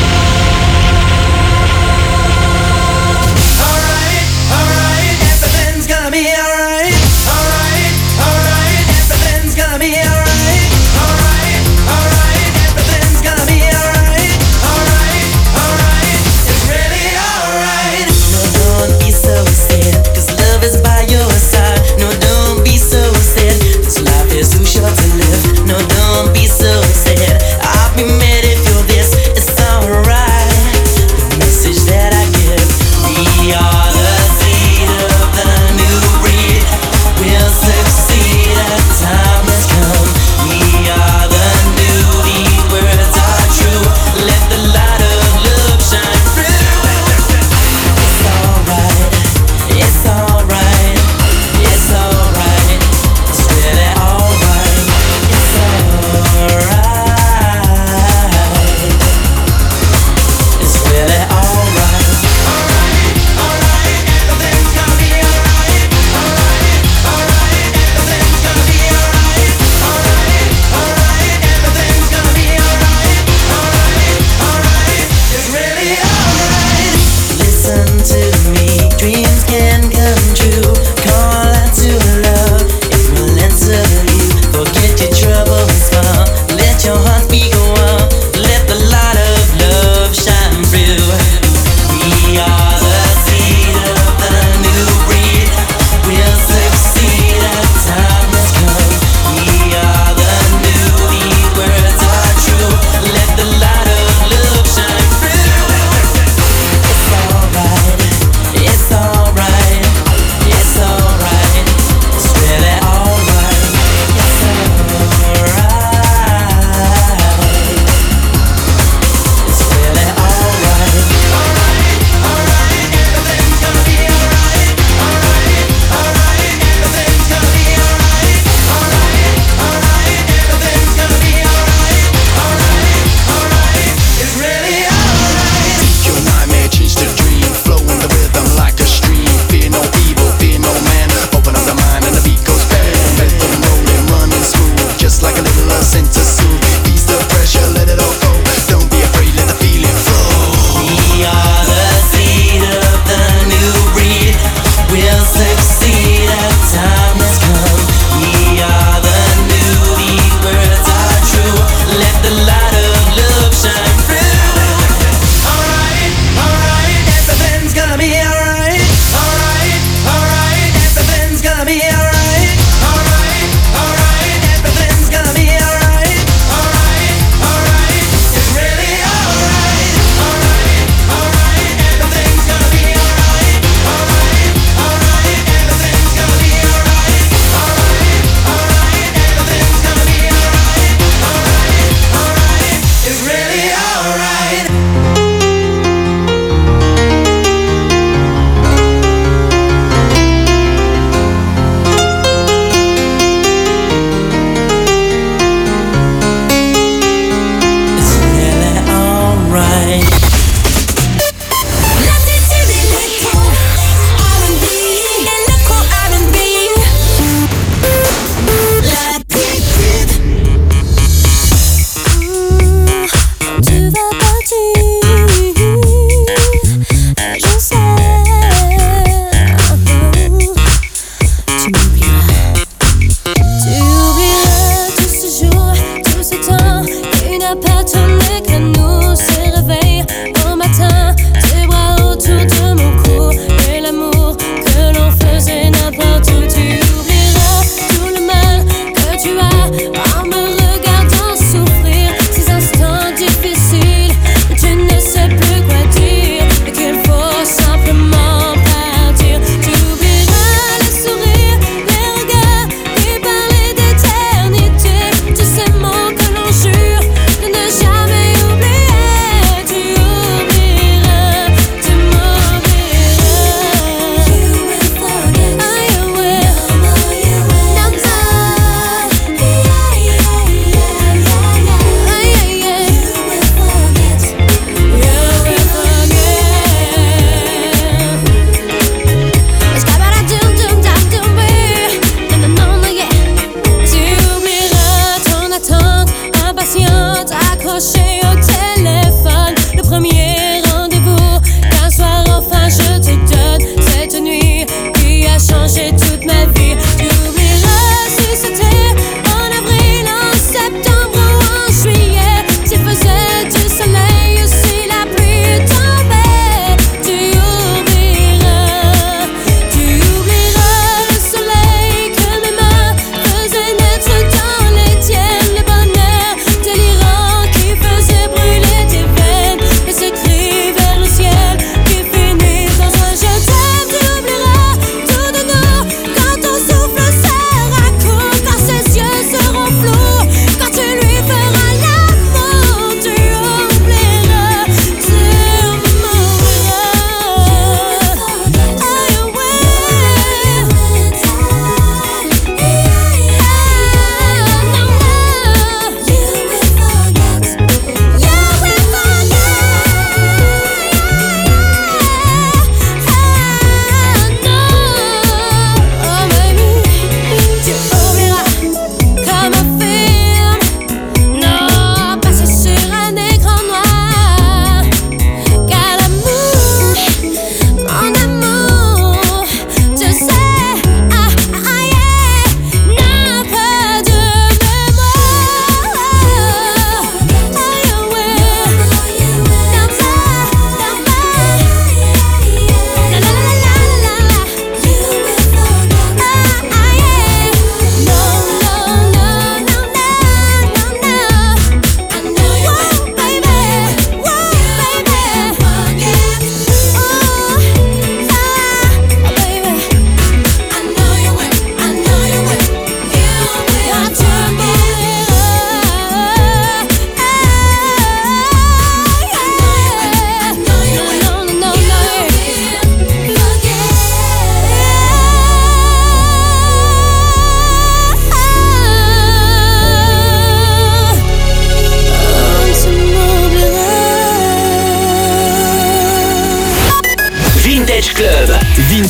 Alright, alright, everything's gonna be alright. Alright, alright, everything's gonna be alright. Alright, alright, everything's gonna be alright. Alright, alright, it's really alright. No, don't be so scared, 'cause love is by your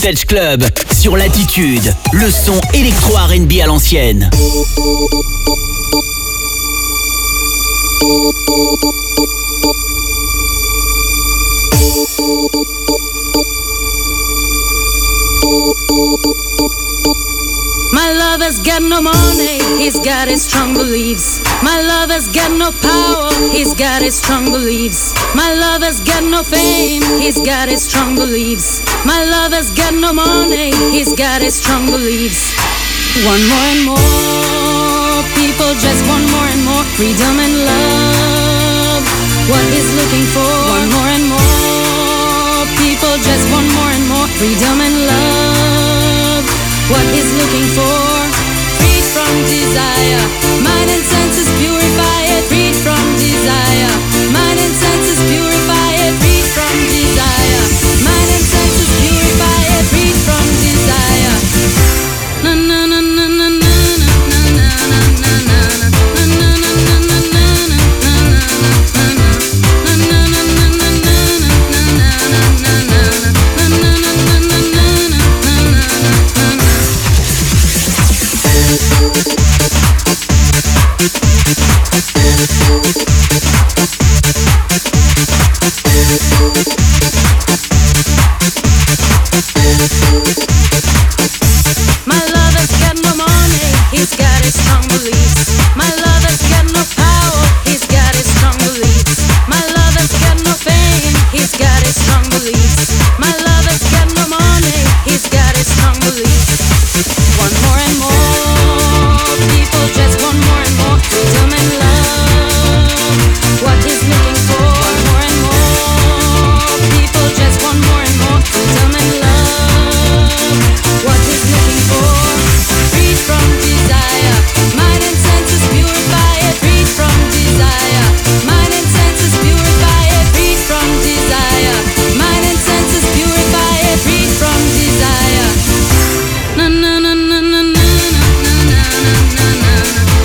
Vintage Club sur Latitude, le son électro-R and B à l'ancienne. My lover's got no money, he's got his strong beliefs. My lover's got no power, he's got his strong beliefs. My lover's got no fame, he's got his strong beliefs. My lover's got no money, he's got his strong beliefs. One more and more, people just want more and more freedom and love. What he's looking for, one more and more, people just want more and more freedom and love. What he's looking for, freed from desire, mind and senses purify it, freed from desire, mind and senses purify it, freed from desire, mind and senses purify it, freed from desire. Na na na na na na na na na na na. My lover's got no money, he's got his strong beliefs. My lover's got no power, he's got his strong beliefs. My lover's got no fame, he's got his strong beliefs. My lover's got no money, he's got his strong beliefs. One more and more, people just want more and more freedom and love. What he's looking for, one more and more, people just want more and more freedom and love. What he's looking for, freed from desire, mind and senses purify it, freed from desire, mind and senses purify it, freed from desire, mind and senses purify it, freed from desire. Na na na na na na na na na na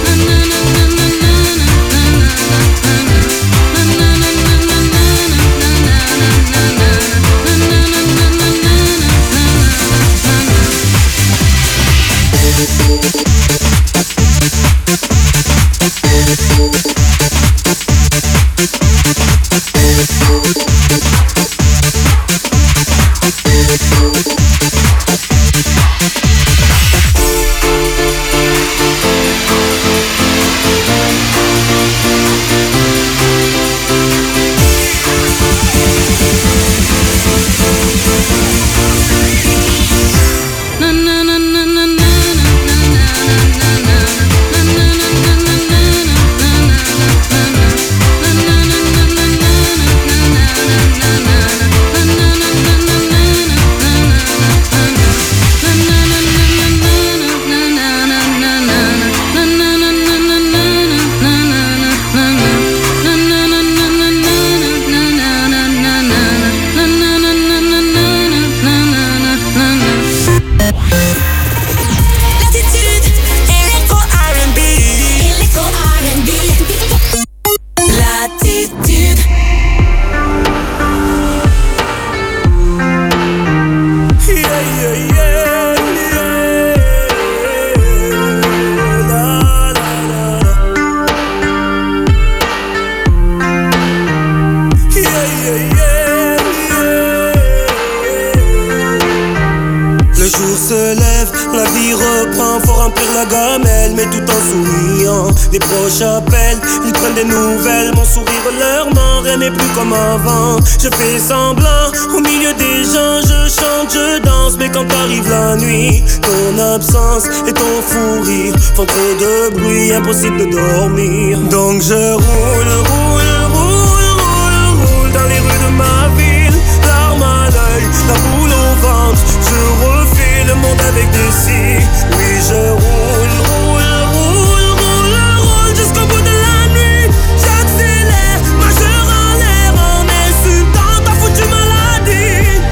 Des proches appellent, ils prennent des nouvelles. Mon sourire leur ment, rien n'est plus comme avant. Je fais semblant, au milieu des gens. Je chante, je danse, mais quand arrive la nuit, ton absence et ton fou rire font trop de bruit, impossible de dormir. Donc je roule, roule, roule, roule, roule dans les rues de ma ville. Larmes à l'œil, la boule au ventre. Je refais le monde avec des cils. Oui, je roule, roule, roule, roule jusqu'au bout de la nuit. J'accélère, majeur en l'air, en insultant ta foutue maladie.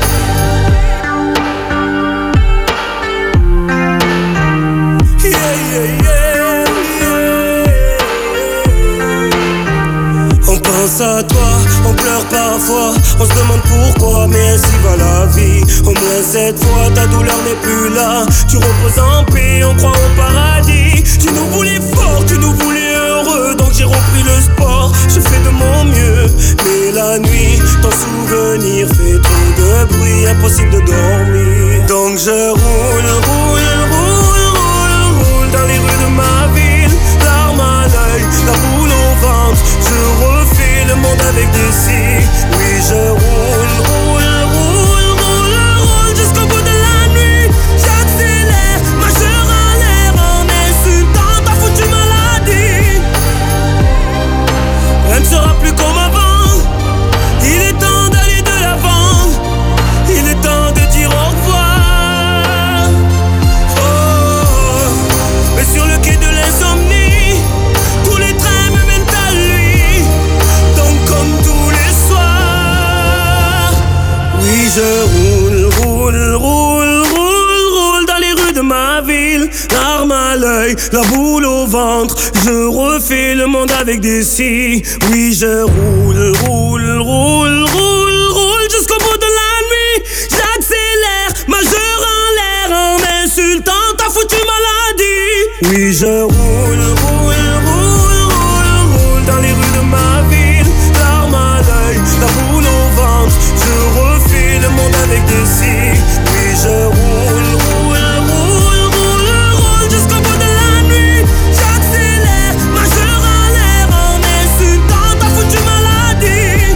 Yeah, yeah, yeah, yeah. On pense à toi On pleure parfois, on se demande pourquoi, mais ainsi va la vie. Au moins cette fois ta douleur n'est plus là. Tu reposes en paix, on croit au paradis. Tu nous voulais fort, tu nous voulais heureux, donc j'ai repris le sport, je fais de mon mieux. Mais la nuit, ton souvenir fait trop de bruit, impossible de dormir. Donc je roule, roule, roule, roule, roule dans les rues de ma ville. Larmes à l'œil, la boule au ventre, je refais le monde avec des cils. Oui, je roule, roule, roule, roule, roule jusqu'au bout de la nuit. J'accélère, majeur en l'air, en insultant ta foutue maladie. Rien ne sera plus comme avant. Il est temps d'aller de l'avant. Il est temps de dire au revoir. Oh, mais sur le quai de l'insomnie, tous les trains me mènent à lui. Donc comme tous les soirs, oui je roule, roule, roule, roule, roule dans les rues de ma ville. Larmes à l'œil, la boule au ventre, je refais le monde avec des scies. Oui je roule, roule, roule, roule, roule jusqu'au bout de la nuit. J'accélère, majeur en l'air, en insultant ta foutue maladie. Oui je roule, roule, roule, roule, roule dans les rues de ma ville. Larmes à l'œil, la boule au ventre, je refais le monde avec des scies. Oui je roule, roule, roule, roule, roule jusqu'au bout de la nuit. J'accélère, majeur en l'air, en insultant ta foutue maladie.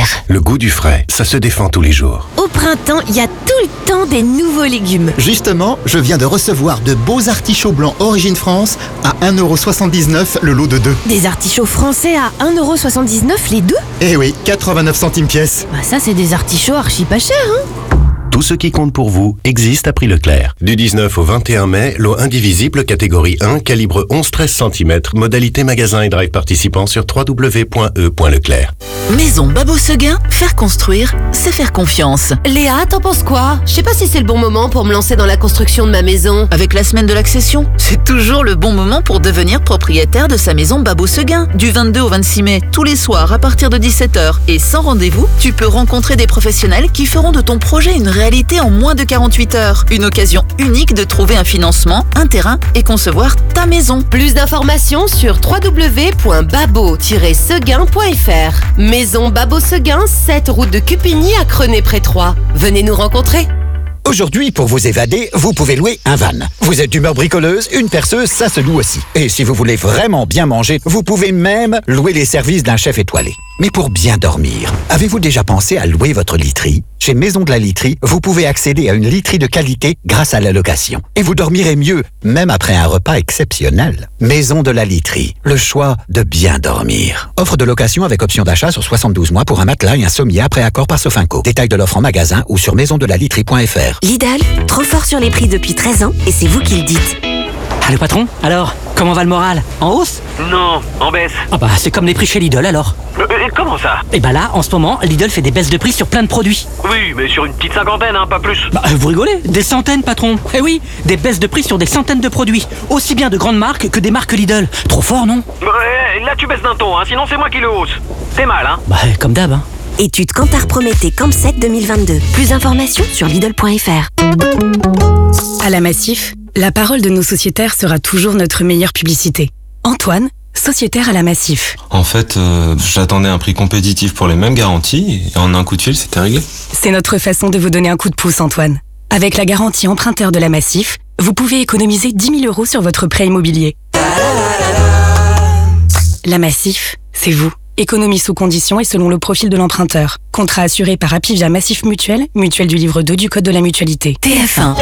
Leclerc. Le goût du frais, ça se défend tous les jours. Au printemps, il y a tout le temps des nouveaux légumes. Justement, je viens de recevoir de beaux artichauts blancs Origine France à un euro soixante-dix-neuf le lot de deux. Des artichauts français à un euro soixante-dix-neuf les deux? Eh oui, quatre-vingt-neuf centimes pièce. Bah ça, c'est des artichauts archi pas chers, hein. Tout ce qui compte pour vous existe à prix Leclerc. Du dix-neuf au vingt et un mai, lot indivisible catégorie un, calibre onze treize centimètres, modalité magasin et drive participant sur w w w point e point leclerc. Maison Babo Seguin, faire construire, c'est faire confiance. Léa, t'en penses quoi? Je sais pas si c'est le bon moment pour me lancer dans la construction de ma maison. Avec la semaine de l'accession, c'est toujours le bon moment pour devenir propriétaire de sa maison Babo Seguin. Du vingt-deux au vingt-six mai, tous les soirs à partir de dix-sept heures et sans rendez-vous, tu peux rencontrer des professionnels qui feront de ton projet une réalité en moins de quarante-huit heures. Une occasion unique de trouver un financement, un terrain et concevoir ta maison. Plus d'informations sur w w w point babo tiret seguin point f r. Maison Babo Seguin, sept route de Cupigny à Crenay-près-Troyes. Venez nous rencontrer. Aujourd'hui, pour vous évader, vous pouvez louer un van. Vous êtes d'humeur bricoleuse, une perceuse, ça se loue aussi. Et si vous voulez vraiment bien manger, vous pouvez même louer les services d'un chef étoilé. Mais pour bien dormir, avez-vous déjà pensé à louer votre literie? Chez Maison de la Literie, vous pouvez accéder à une literie de qualité grâce à la location. Et vous dormirez mieux, même après un repas exceptionnel. Maison de la Literie, le choix de bien dormir. Offre de location avec option d'achat sur soixante-douze mois pour un matelas et un sommier après accord par Sofinco. Détail de l'offre en magasin ou sur maison de la literie point f r. Lidl, trop fort sur les prix depuis treize ans et c'est vous qui le dites. Ah, le patron, alors, comment va le moral? En hausse? Non, en baisse. Ah bah, c'est comme les prix chez Lidl alors. Euh, euh, comment ça? Et bah là, en ce moment, Lidl fait des baisses de prix sur plein de produits. Oui, mais sur une petite cinquantaine, hein, pas plus. Bah, vous rigolez? Des centaines, patron. Eh oui, des baisses de prix sur des centaines de produits. Aussi bien de grandes marques que des marques Lidl. Trop fort, non? Ouais, là tu baisses d'un ton, hein, sinon c'est moi qui le hausse. T'es mal, hein? Bah, comme d'hab, hein. Étude Kantar Prométhée Campsec deux mille vingt-deux. Plus d'informations sur lidl point f r. À la Massif, la parole de nos sociétaires sera toujours notre meilleure publicité. Antoine, sociétaire à la Massif. En fait, euh, j'attendais un prix compétitif pour les mêmes garanties et en un coup de fil, c'était réglé. C'est notre façon de vous donner un coup de pouce, Antoine. Avec la garantie emprunteur de la Massif, vous pouvez économiser dix mille euros sur votre prêt immobilier. La Massif, c'est vous. Économie sous conditions et selon le profil de l'emprunteur. Contrat assuré par Apivia Massif Mutuel, mutuelle du livre deux du Code de la mutualité. T F un.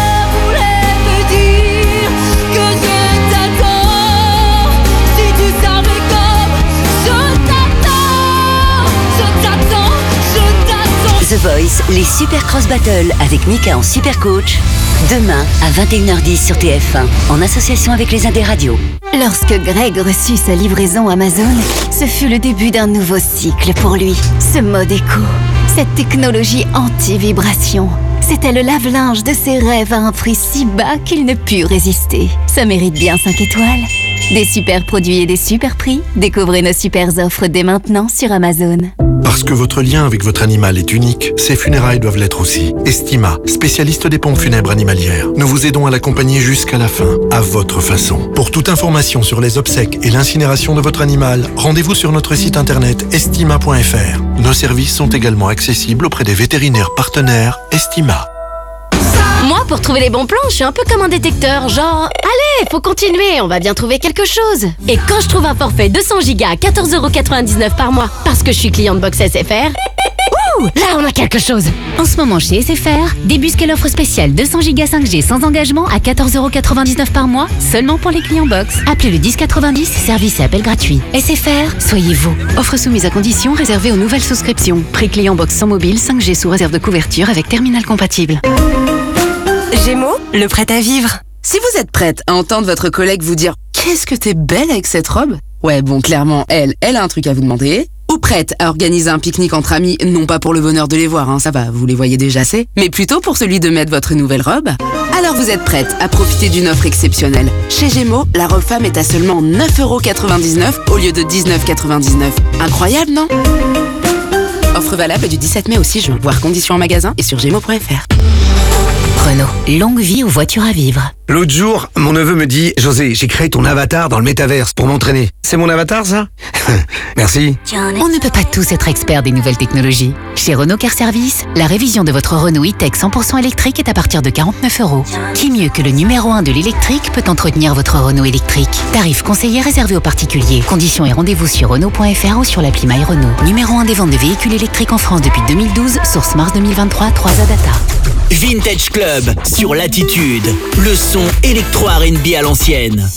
The Voice, les Super Cross Battle avec Mika en Super Coach. Demain à vingt et une heures dix sur T F un, en association avec les Indes Radio. Lorsque Greg reçut sa livraison Amazon, ce fut le début d'un nouveau cycle pour lui. Ce mode éco, cette technologie anti-vibration, c'était le lave-linge de ses rêves à un prix si bas qu'il ne put résister. Ça mérite bien cinq étoiles. Des super produits et des super prix, découvrez nos super offres dès maintenant sur Amazon. Parce que votre lien avec votre animal est unique, ses funérailles doivent l'être aussi. Estima, spécialiste des pompes funèbres animalières. Nous vous aidons à l'accompagner jusqu'à la fin, à votre façon. Pour toute information sur les obsèques et l'incinération de votre animal, rendez-vous sur notre site internet estima point f r. Nos services sont également accessibles auprès des vétérinaires partenaires Estima. Moi, pour trouver les bons plans, je suis un peu comme un détecteur, genre... Allez, faut continuer, on va bien trouver quelque chose. Et quand je trouve un forfait deux cents gigas à quatorze euros quatre-vingt-dix-neuf par mois, parce que je suis cliente Box S F R... Ouh, là, on a quelque chose. En ce moment, chez S F R, débusquez l'offre spéciale deux cents gigas cinq G sans engagement à quatorze euros quatre-vingt-dix-neuf par mois, seulement pour les clients Box. Appelez le dix quatre-vingt-dix, service et appel gratuit. S F R, soyez vous. Offre soumise à condition réservée aux nouvelles souscriptions. Prix client Box sans mobile, cinq G sous réserve de couverture avec terminal compatible. Gémeaux, le prêt à vivre. Si vous êtes prête à entendre votre collègue vous dire « Qu'est-ce que t'es belle avec cette robe ?» Ouais, bon, clairement, elle, elle a un truc à vous demander. Ou prête à organiser un pique-nique entre amis, non pas pour le bonheur de les voir, hein, ça va, vous les voyez déjà assez, mais plutôt pour celui de mettre votre nouvelle robe. Alors vous êtes prête à profiter d'une offre exceptionnelle. Chez Gémeaux, la robe femme est à seulement neuf euros quatre-vingt-dix-neuf au lieu de dix-neuf euros quatre-vingt-dix-neuf. Incroyable, non ? Offre valable du dix-sept mai au six juin. Voir conditions en magasin et sur gémeaux point f r. Renault. Longue vie aux voitures à vivre. L'autre jour, mon neveu me dit « José, j'ai créé ton avatar dans le métaverse pour m'entraîner. » C'est mon avatar, ça? Merci. On ne peut pas tous être experts des nouvelles technologies. Chez Renault Car Service, la révision de votre Renault e-Tech cent pour cent électrique est à partir de quarante-neuf euros. Qui mieux que le numéro un de l'électrique peut entretenir votre Renault électrique? Tarif conseillé réservé aux particuliers. Conditions et rendez-vous sur Renault point F R ou sur l'appli My Renault. Numéro un des ventes de véhicules électriques en France depuis deux mille douze, source mars deux mille vingt-trois, trois A Data. Vintage Club sur Latitude. Le son électro R and B à l'ancienne.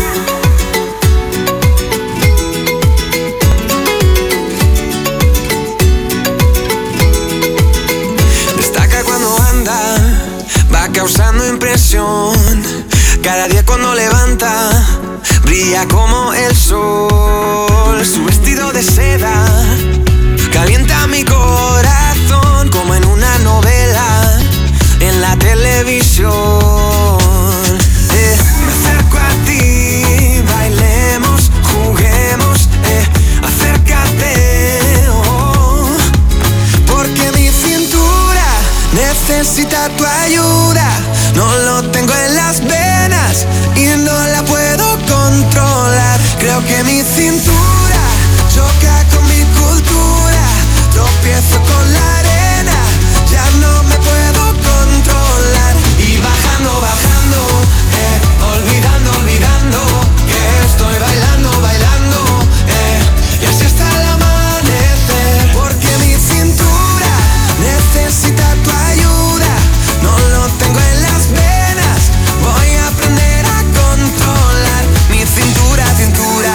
Destaca cuando anda, va causando impresión. Cada día cuando levanta, brilla como el sol. Su vestido de seda calienta mi corazón como en una novela en la televisión. Eh, me acerco a ti, bailemos, juguemos, eh, acércate, oh, porque mi cintura necesita tu ayuda. No lo tengo en las venas y no la puedo controlar. Creo que mi cintura choca con mi cultura. Tropiezo con la arena, ya no me puedo controlar. Y bajando, bajando, eh, olvidando, olvidando que estoy bailando, bailando, eh, y así hasta el amanecer. Porque mi cintura necesita tu ayuda. No lo tengo en las venas, voy a aprender a controlar mi cintura, cintura.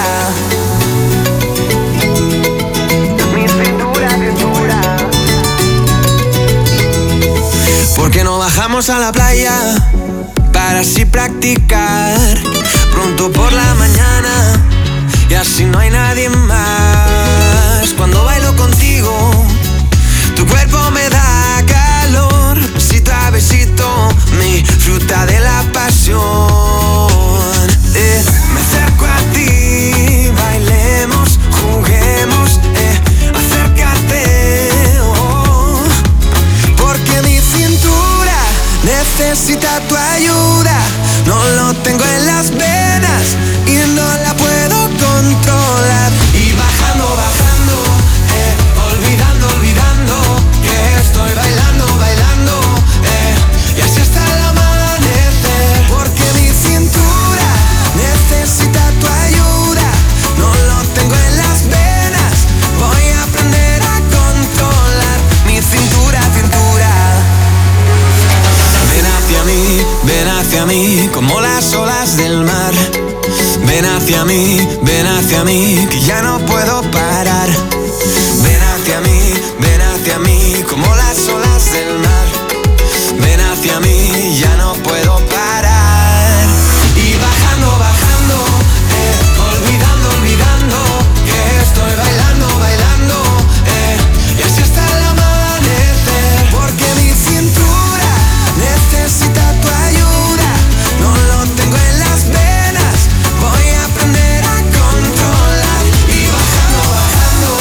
¿Por qué no bajamos a la playa para así practicar pronto por la mañana y así no hay nadie más? Cuando bailo contigo, tu cuerpo me da calor, besito a besito, mi fruta de la pasión. Eh, me acerco a ti, bailemos, juguemos, eh, acércate, oh, porque mi cintura necesita tu ayuda. No lo tengo en las venas y no la puedo controlar. Y bajando, bajando, eh, olvidando, olvidando que estoy bailando, bailando, eh, y así hasta el amanecer. Porque mi cintura necesita tu ayuda. No lo tengo en las venas, voy a aprender a controlar mi cintura, cintura. Ven hacia mí, ven hacia mí, como las olas del mar. Ven hacia mí, ven hacia mí, que ya no puedo parar. Ven hacia mí, ven hacia mí, como las olas del mar. Ven hacia mí, ya no puedo parar. Y bajando, bajando, eh, olvidando, olvidando que estoy bailando, bailando, eh, y así hasta el amanecer. Porque mi cintura necesita tu ayuda. No lo tengo en las venas, voy a aprender a controlar. Y bajando, bajando,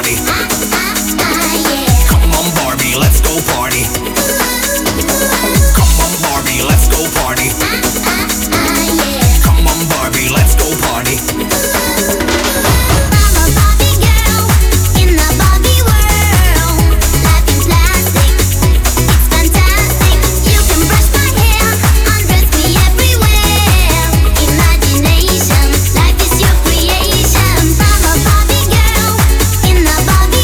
party. Come on Barbie, let's go party. Come on Barbie, let's go party. Come on Barbie, let's go party. Imagination, life is your creation. I'm a Barbie girl in the Barbie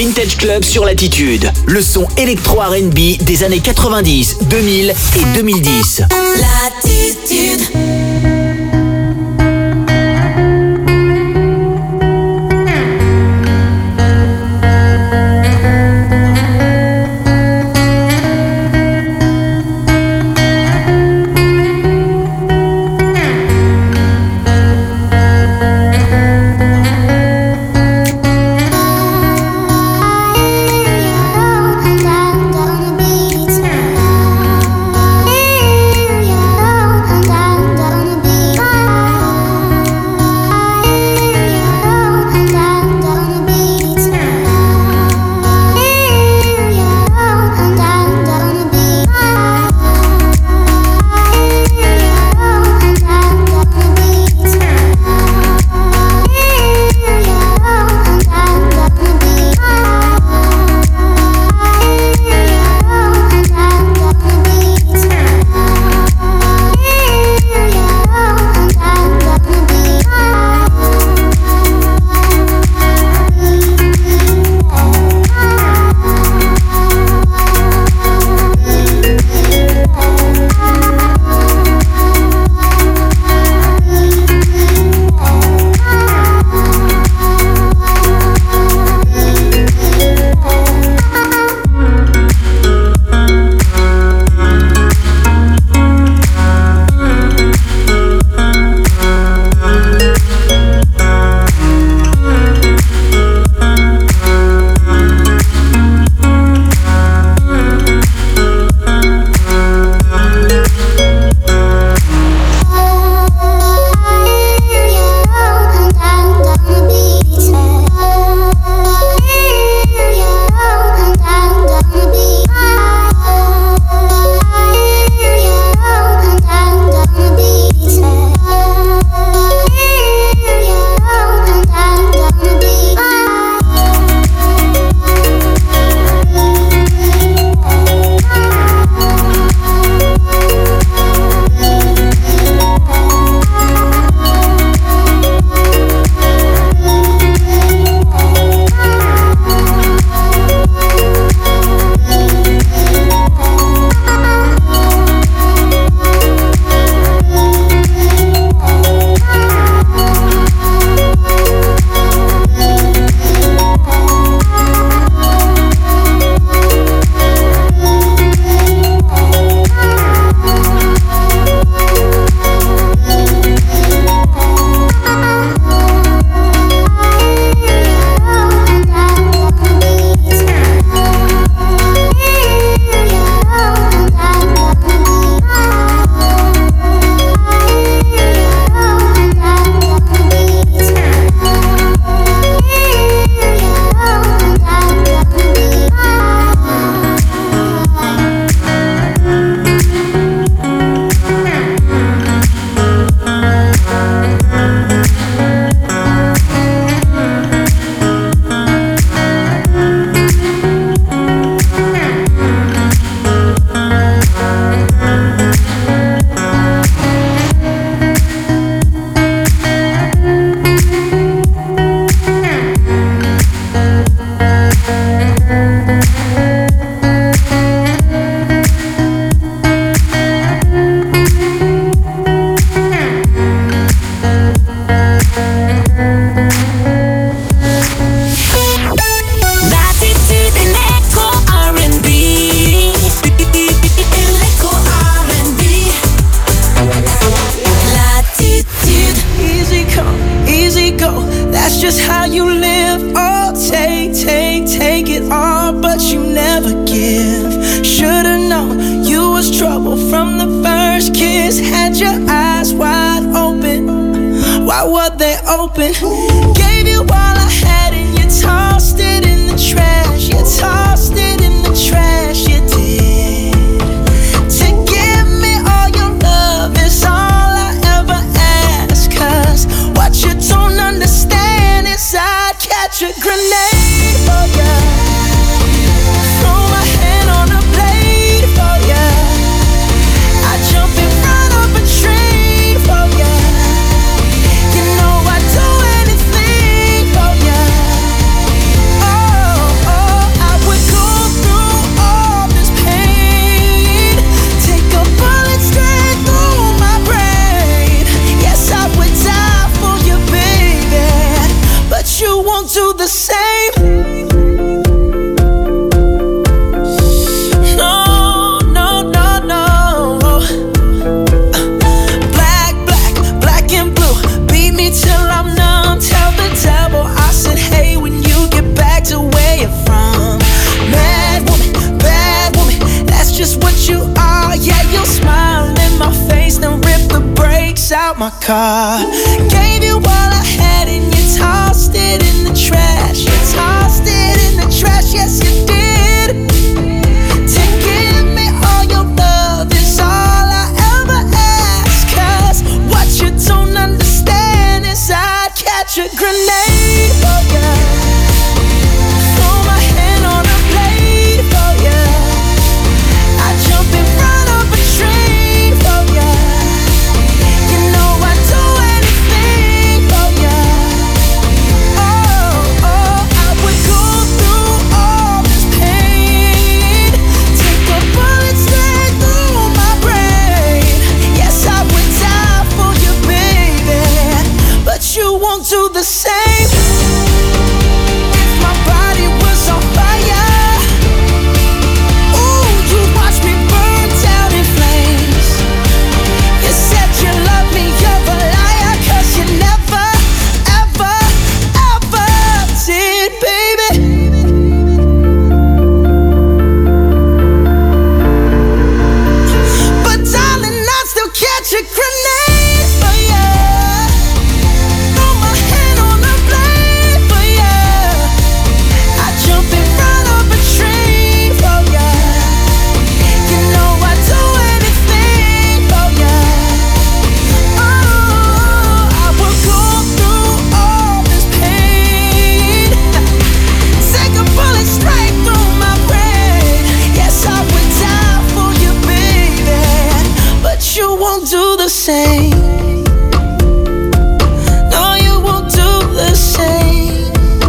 Vintage Club sur Latitude. Le son électro R and B des années quatre-vingt-dix, deux mille et deux mille dix. Latitude. Open. Gave you all I had and you tossed it in the trash. You tossed it in the trash, you did. To give me all your love is all I ever ask. Cause what you don't understand is I'd catch a grenade for ya. Throw my hand on a blade for ya. I'd jump in front of a train for ya. You know I'd do anything for ya. Oh, oh. my car. Gave you all I had and you tossed it in the trash. You tossed it in the trash, yes you did. To give me all your love is all I ever ask. Cause what you don't understand is I'd catch a grenade for ya. Throw my hand on a blade for ya. I'd jump in front of a train for ya. You know I'd do anything for ya. Oh, oh, I would go through all this pain. Take a bullet straight through my brain. Yes, I would die for you, baby, but you won't do the same. If my body was on fire, ooh, you watch me burn down in flames. You said you love me, you're a liar, cause you never, ever, ever did, baby. But darling, I'd still catch a grenade for ya. Throw my hand on a blade for ya. I'd jump in front of a train for ya. You know I'd do anything for ya. Oh, I would go through all this pain. Take a bullet straight through my brain. Yes, I would die for you, baby, but you won't do the same. No, you won't do the same.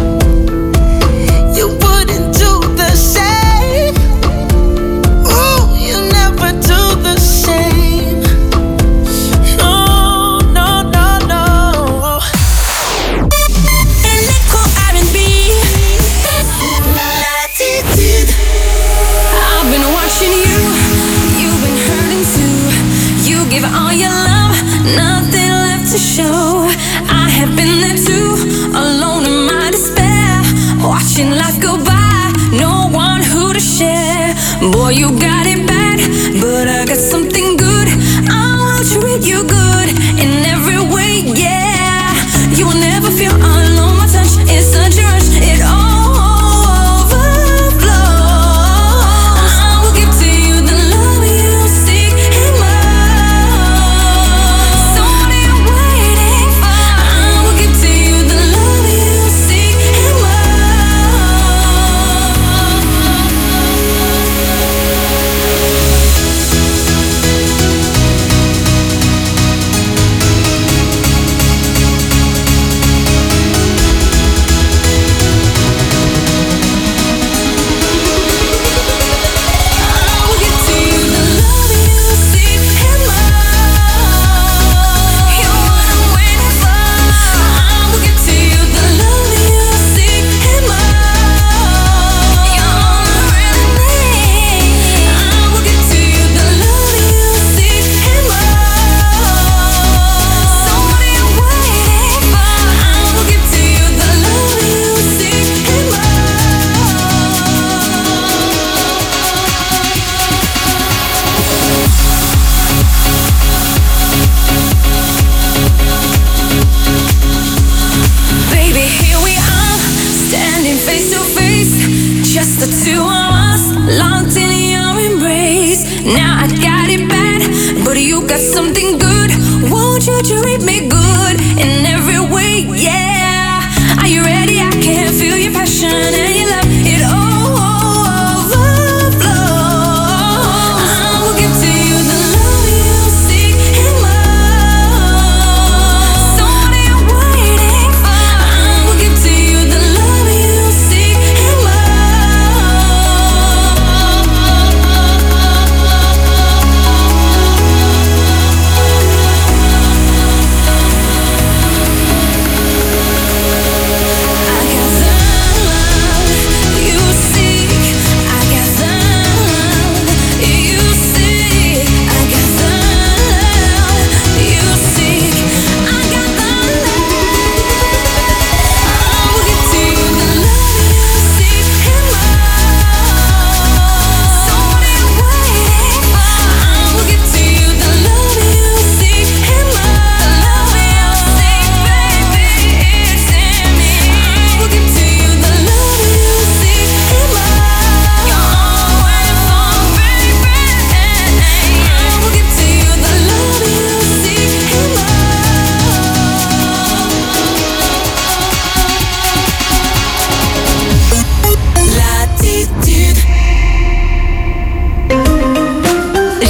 You wouldn't do the same. Ooh, you never do the same. No, no, no, no. Electro R and B. Latitude. I've been watching you. You've been hurting too. You give all your love, nothing left to show. I have been there too, alone in my despair, watching life go by, no one who to share. Boy, you got it bad, but I got something good. I will treat you good in every way, yeah. You will never feel alone, my touch is such a rush, it all overflows. I will give to you the love you seek and more. So what are you waiting for? I will give to you the love you seek and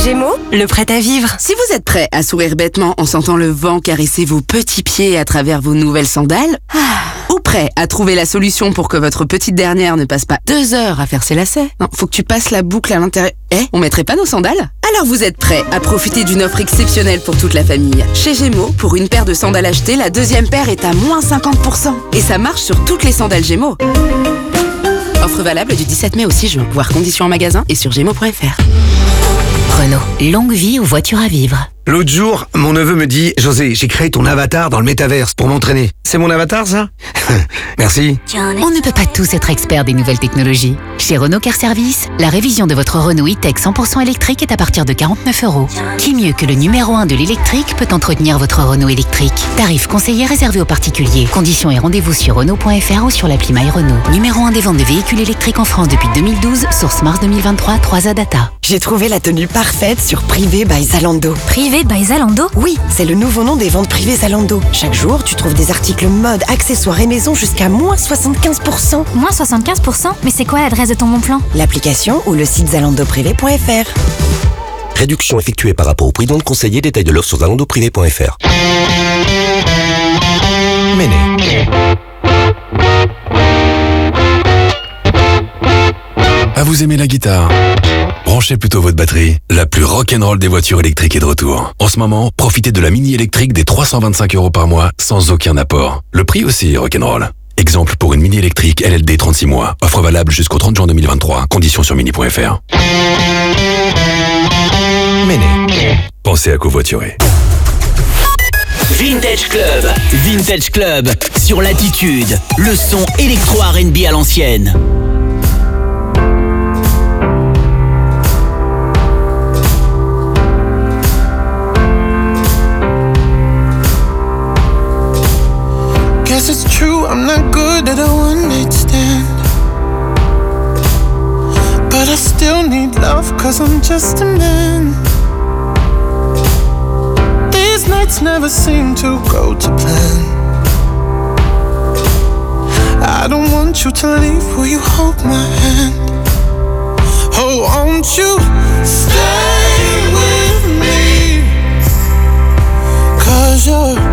Gémeaux, le prêt à vivre. Si vous êtes prêt à sourire bêtement en sentant le vent caresser vos petits pieds à travers vos nouvelles sandales, ou prêt à trouver la solution pour que votre petite dernière ne passe pas deux heures à faire ses lacets, non, faut que tu passes la boucle à l'intérieur. Eh, on mettrait pas nos sandales? Alors vous êtes prêt à profiter d'une offre exceptionnelle pour toute la famille. Chez Gémeaux, pour une paire de sandales achetées, la deuxième paire est à moins cinquante pour cent. Et ça marche sur toutes les sandales Gémeaux. Offre valable du dix-sept mai au six juin. Voir conditions en magasin et sur gémeaux point f r. Renault, longue vie aux voitures à vivre. L'autre jour, mon neveu me dit « José, j'ai créé ton avatar dans le métaverse pour m'entraîner. » C'est mon avatar, ça? Merci. On ne peut pas tous être experts des nouvelles technologies. Chez Renault Car Service, la révision de votre Renault e-Tech cent pour cent électrique est à partir de quarante-neuf euros. Qui mieux que le numéro un de l'électrique peut entretenir votre Renault électrique? Tarif conseillé réservé aux particuliers. Conditions et rendez-vous sur Renault point f r ou sur l'appli My Renault. Numéro un des ventes de véhicules électriques en France depuis deux mille douze, source mars deux mille vingt-trois, trois A Data. J'ai trouvé la tenue parfaite sur Privé by Zalando. Privé by Zalando? Oui, c'est le nouveau nom des ventes privées Zalando. Chaque jour, tu trouves des articles mode, accessoires et maison jusqu'à moins soixante-quinze pour cent. Moins soixante-quinze pour cent? Mais c'est quoi l'adresse de ton bon plan? L'application ou le site zalando privé point f r. Réduction effectuée par rapport au prix non conseillé, détail de l'offre sur zalando privé point f r. Méné. Ah, vous aimez la guitare? Branchez plutôt votre batterie. La plus rock'n'roll des voitures électriques est de retour. En ce moment, profitez de la mini électrique des trois cent vingt-cinq euros par mois sans aucun apport. Le prix aussi est rock'n'roll. Exemple pour une mini électrique L L D trente-six mois. Offre valable jusqu'au trente juin deux mille vingt-trois. Conditions sur mini point f r. Méné. Pensez à covoiturer. Vintage Club. Vintage Club. Sur Latitude. Le son électro R and B à l'ancienne. Guess it's true, I'm not good at a one-night stand, but I still need love, cause I'm just a man. These nights never seem to go to plan. I don't want you to leave, will you hold my hand? Oh, won't you stay with me? Cause you're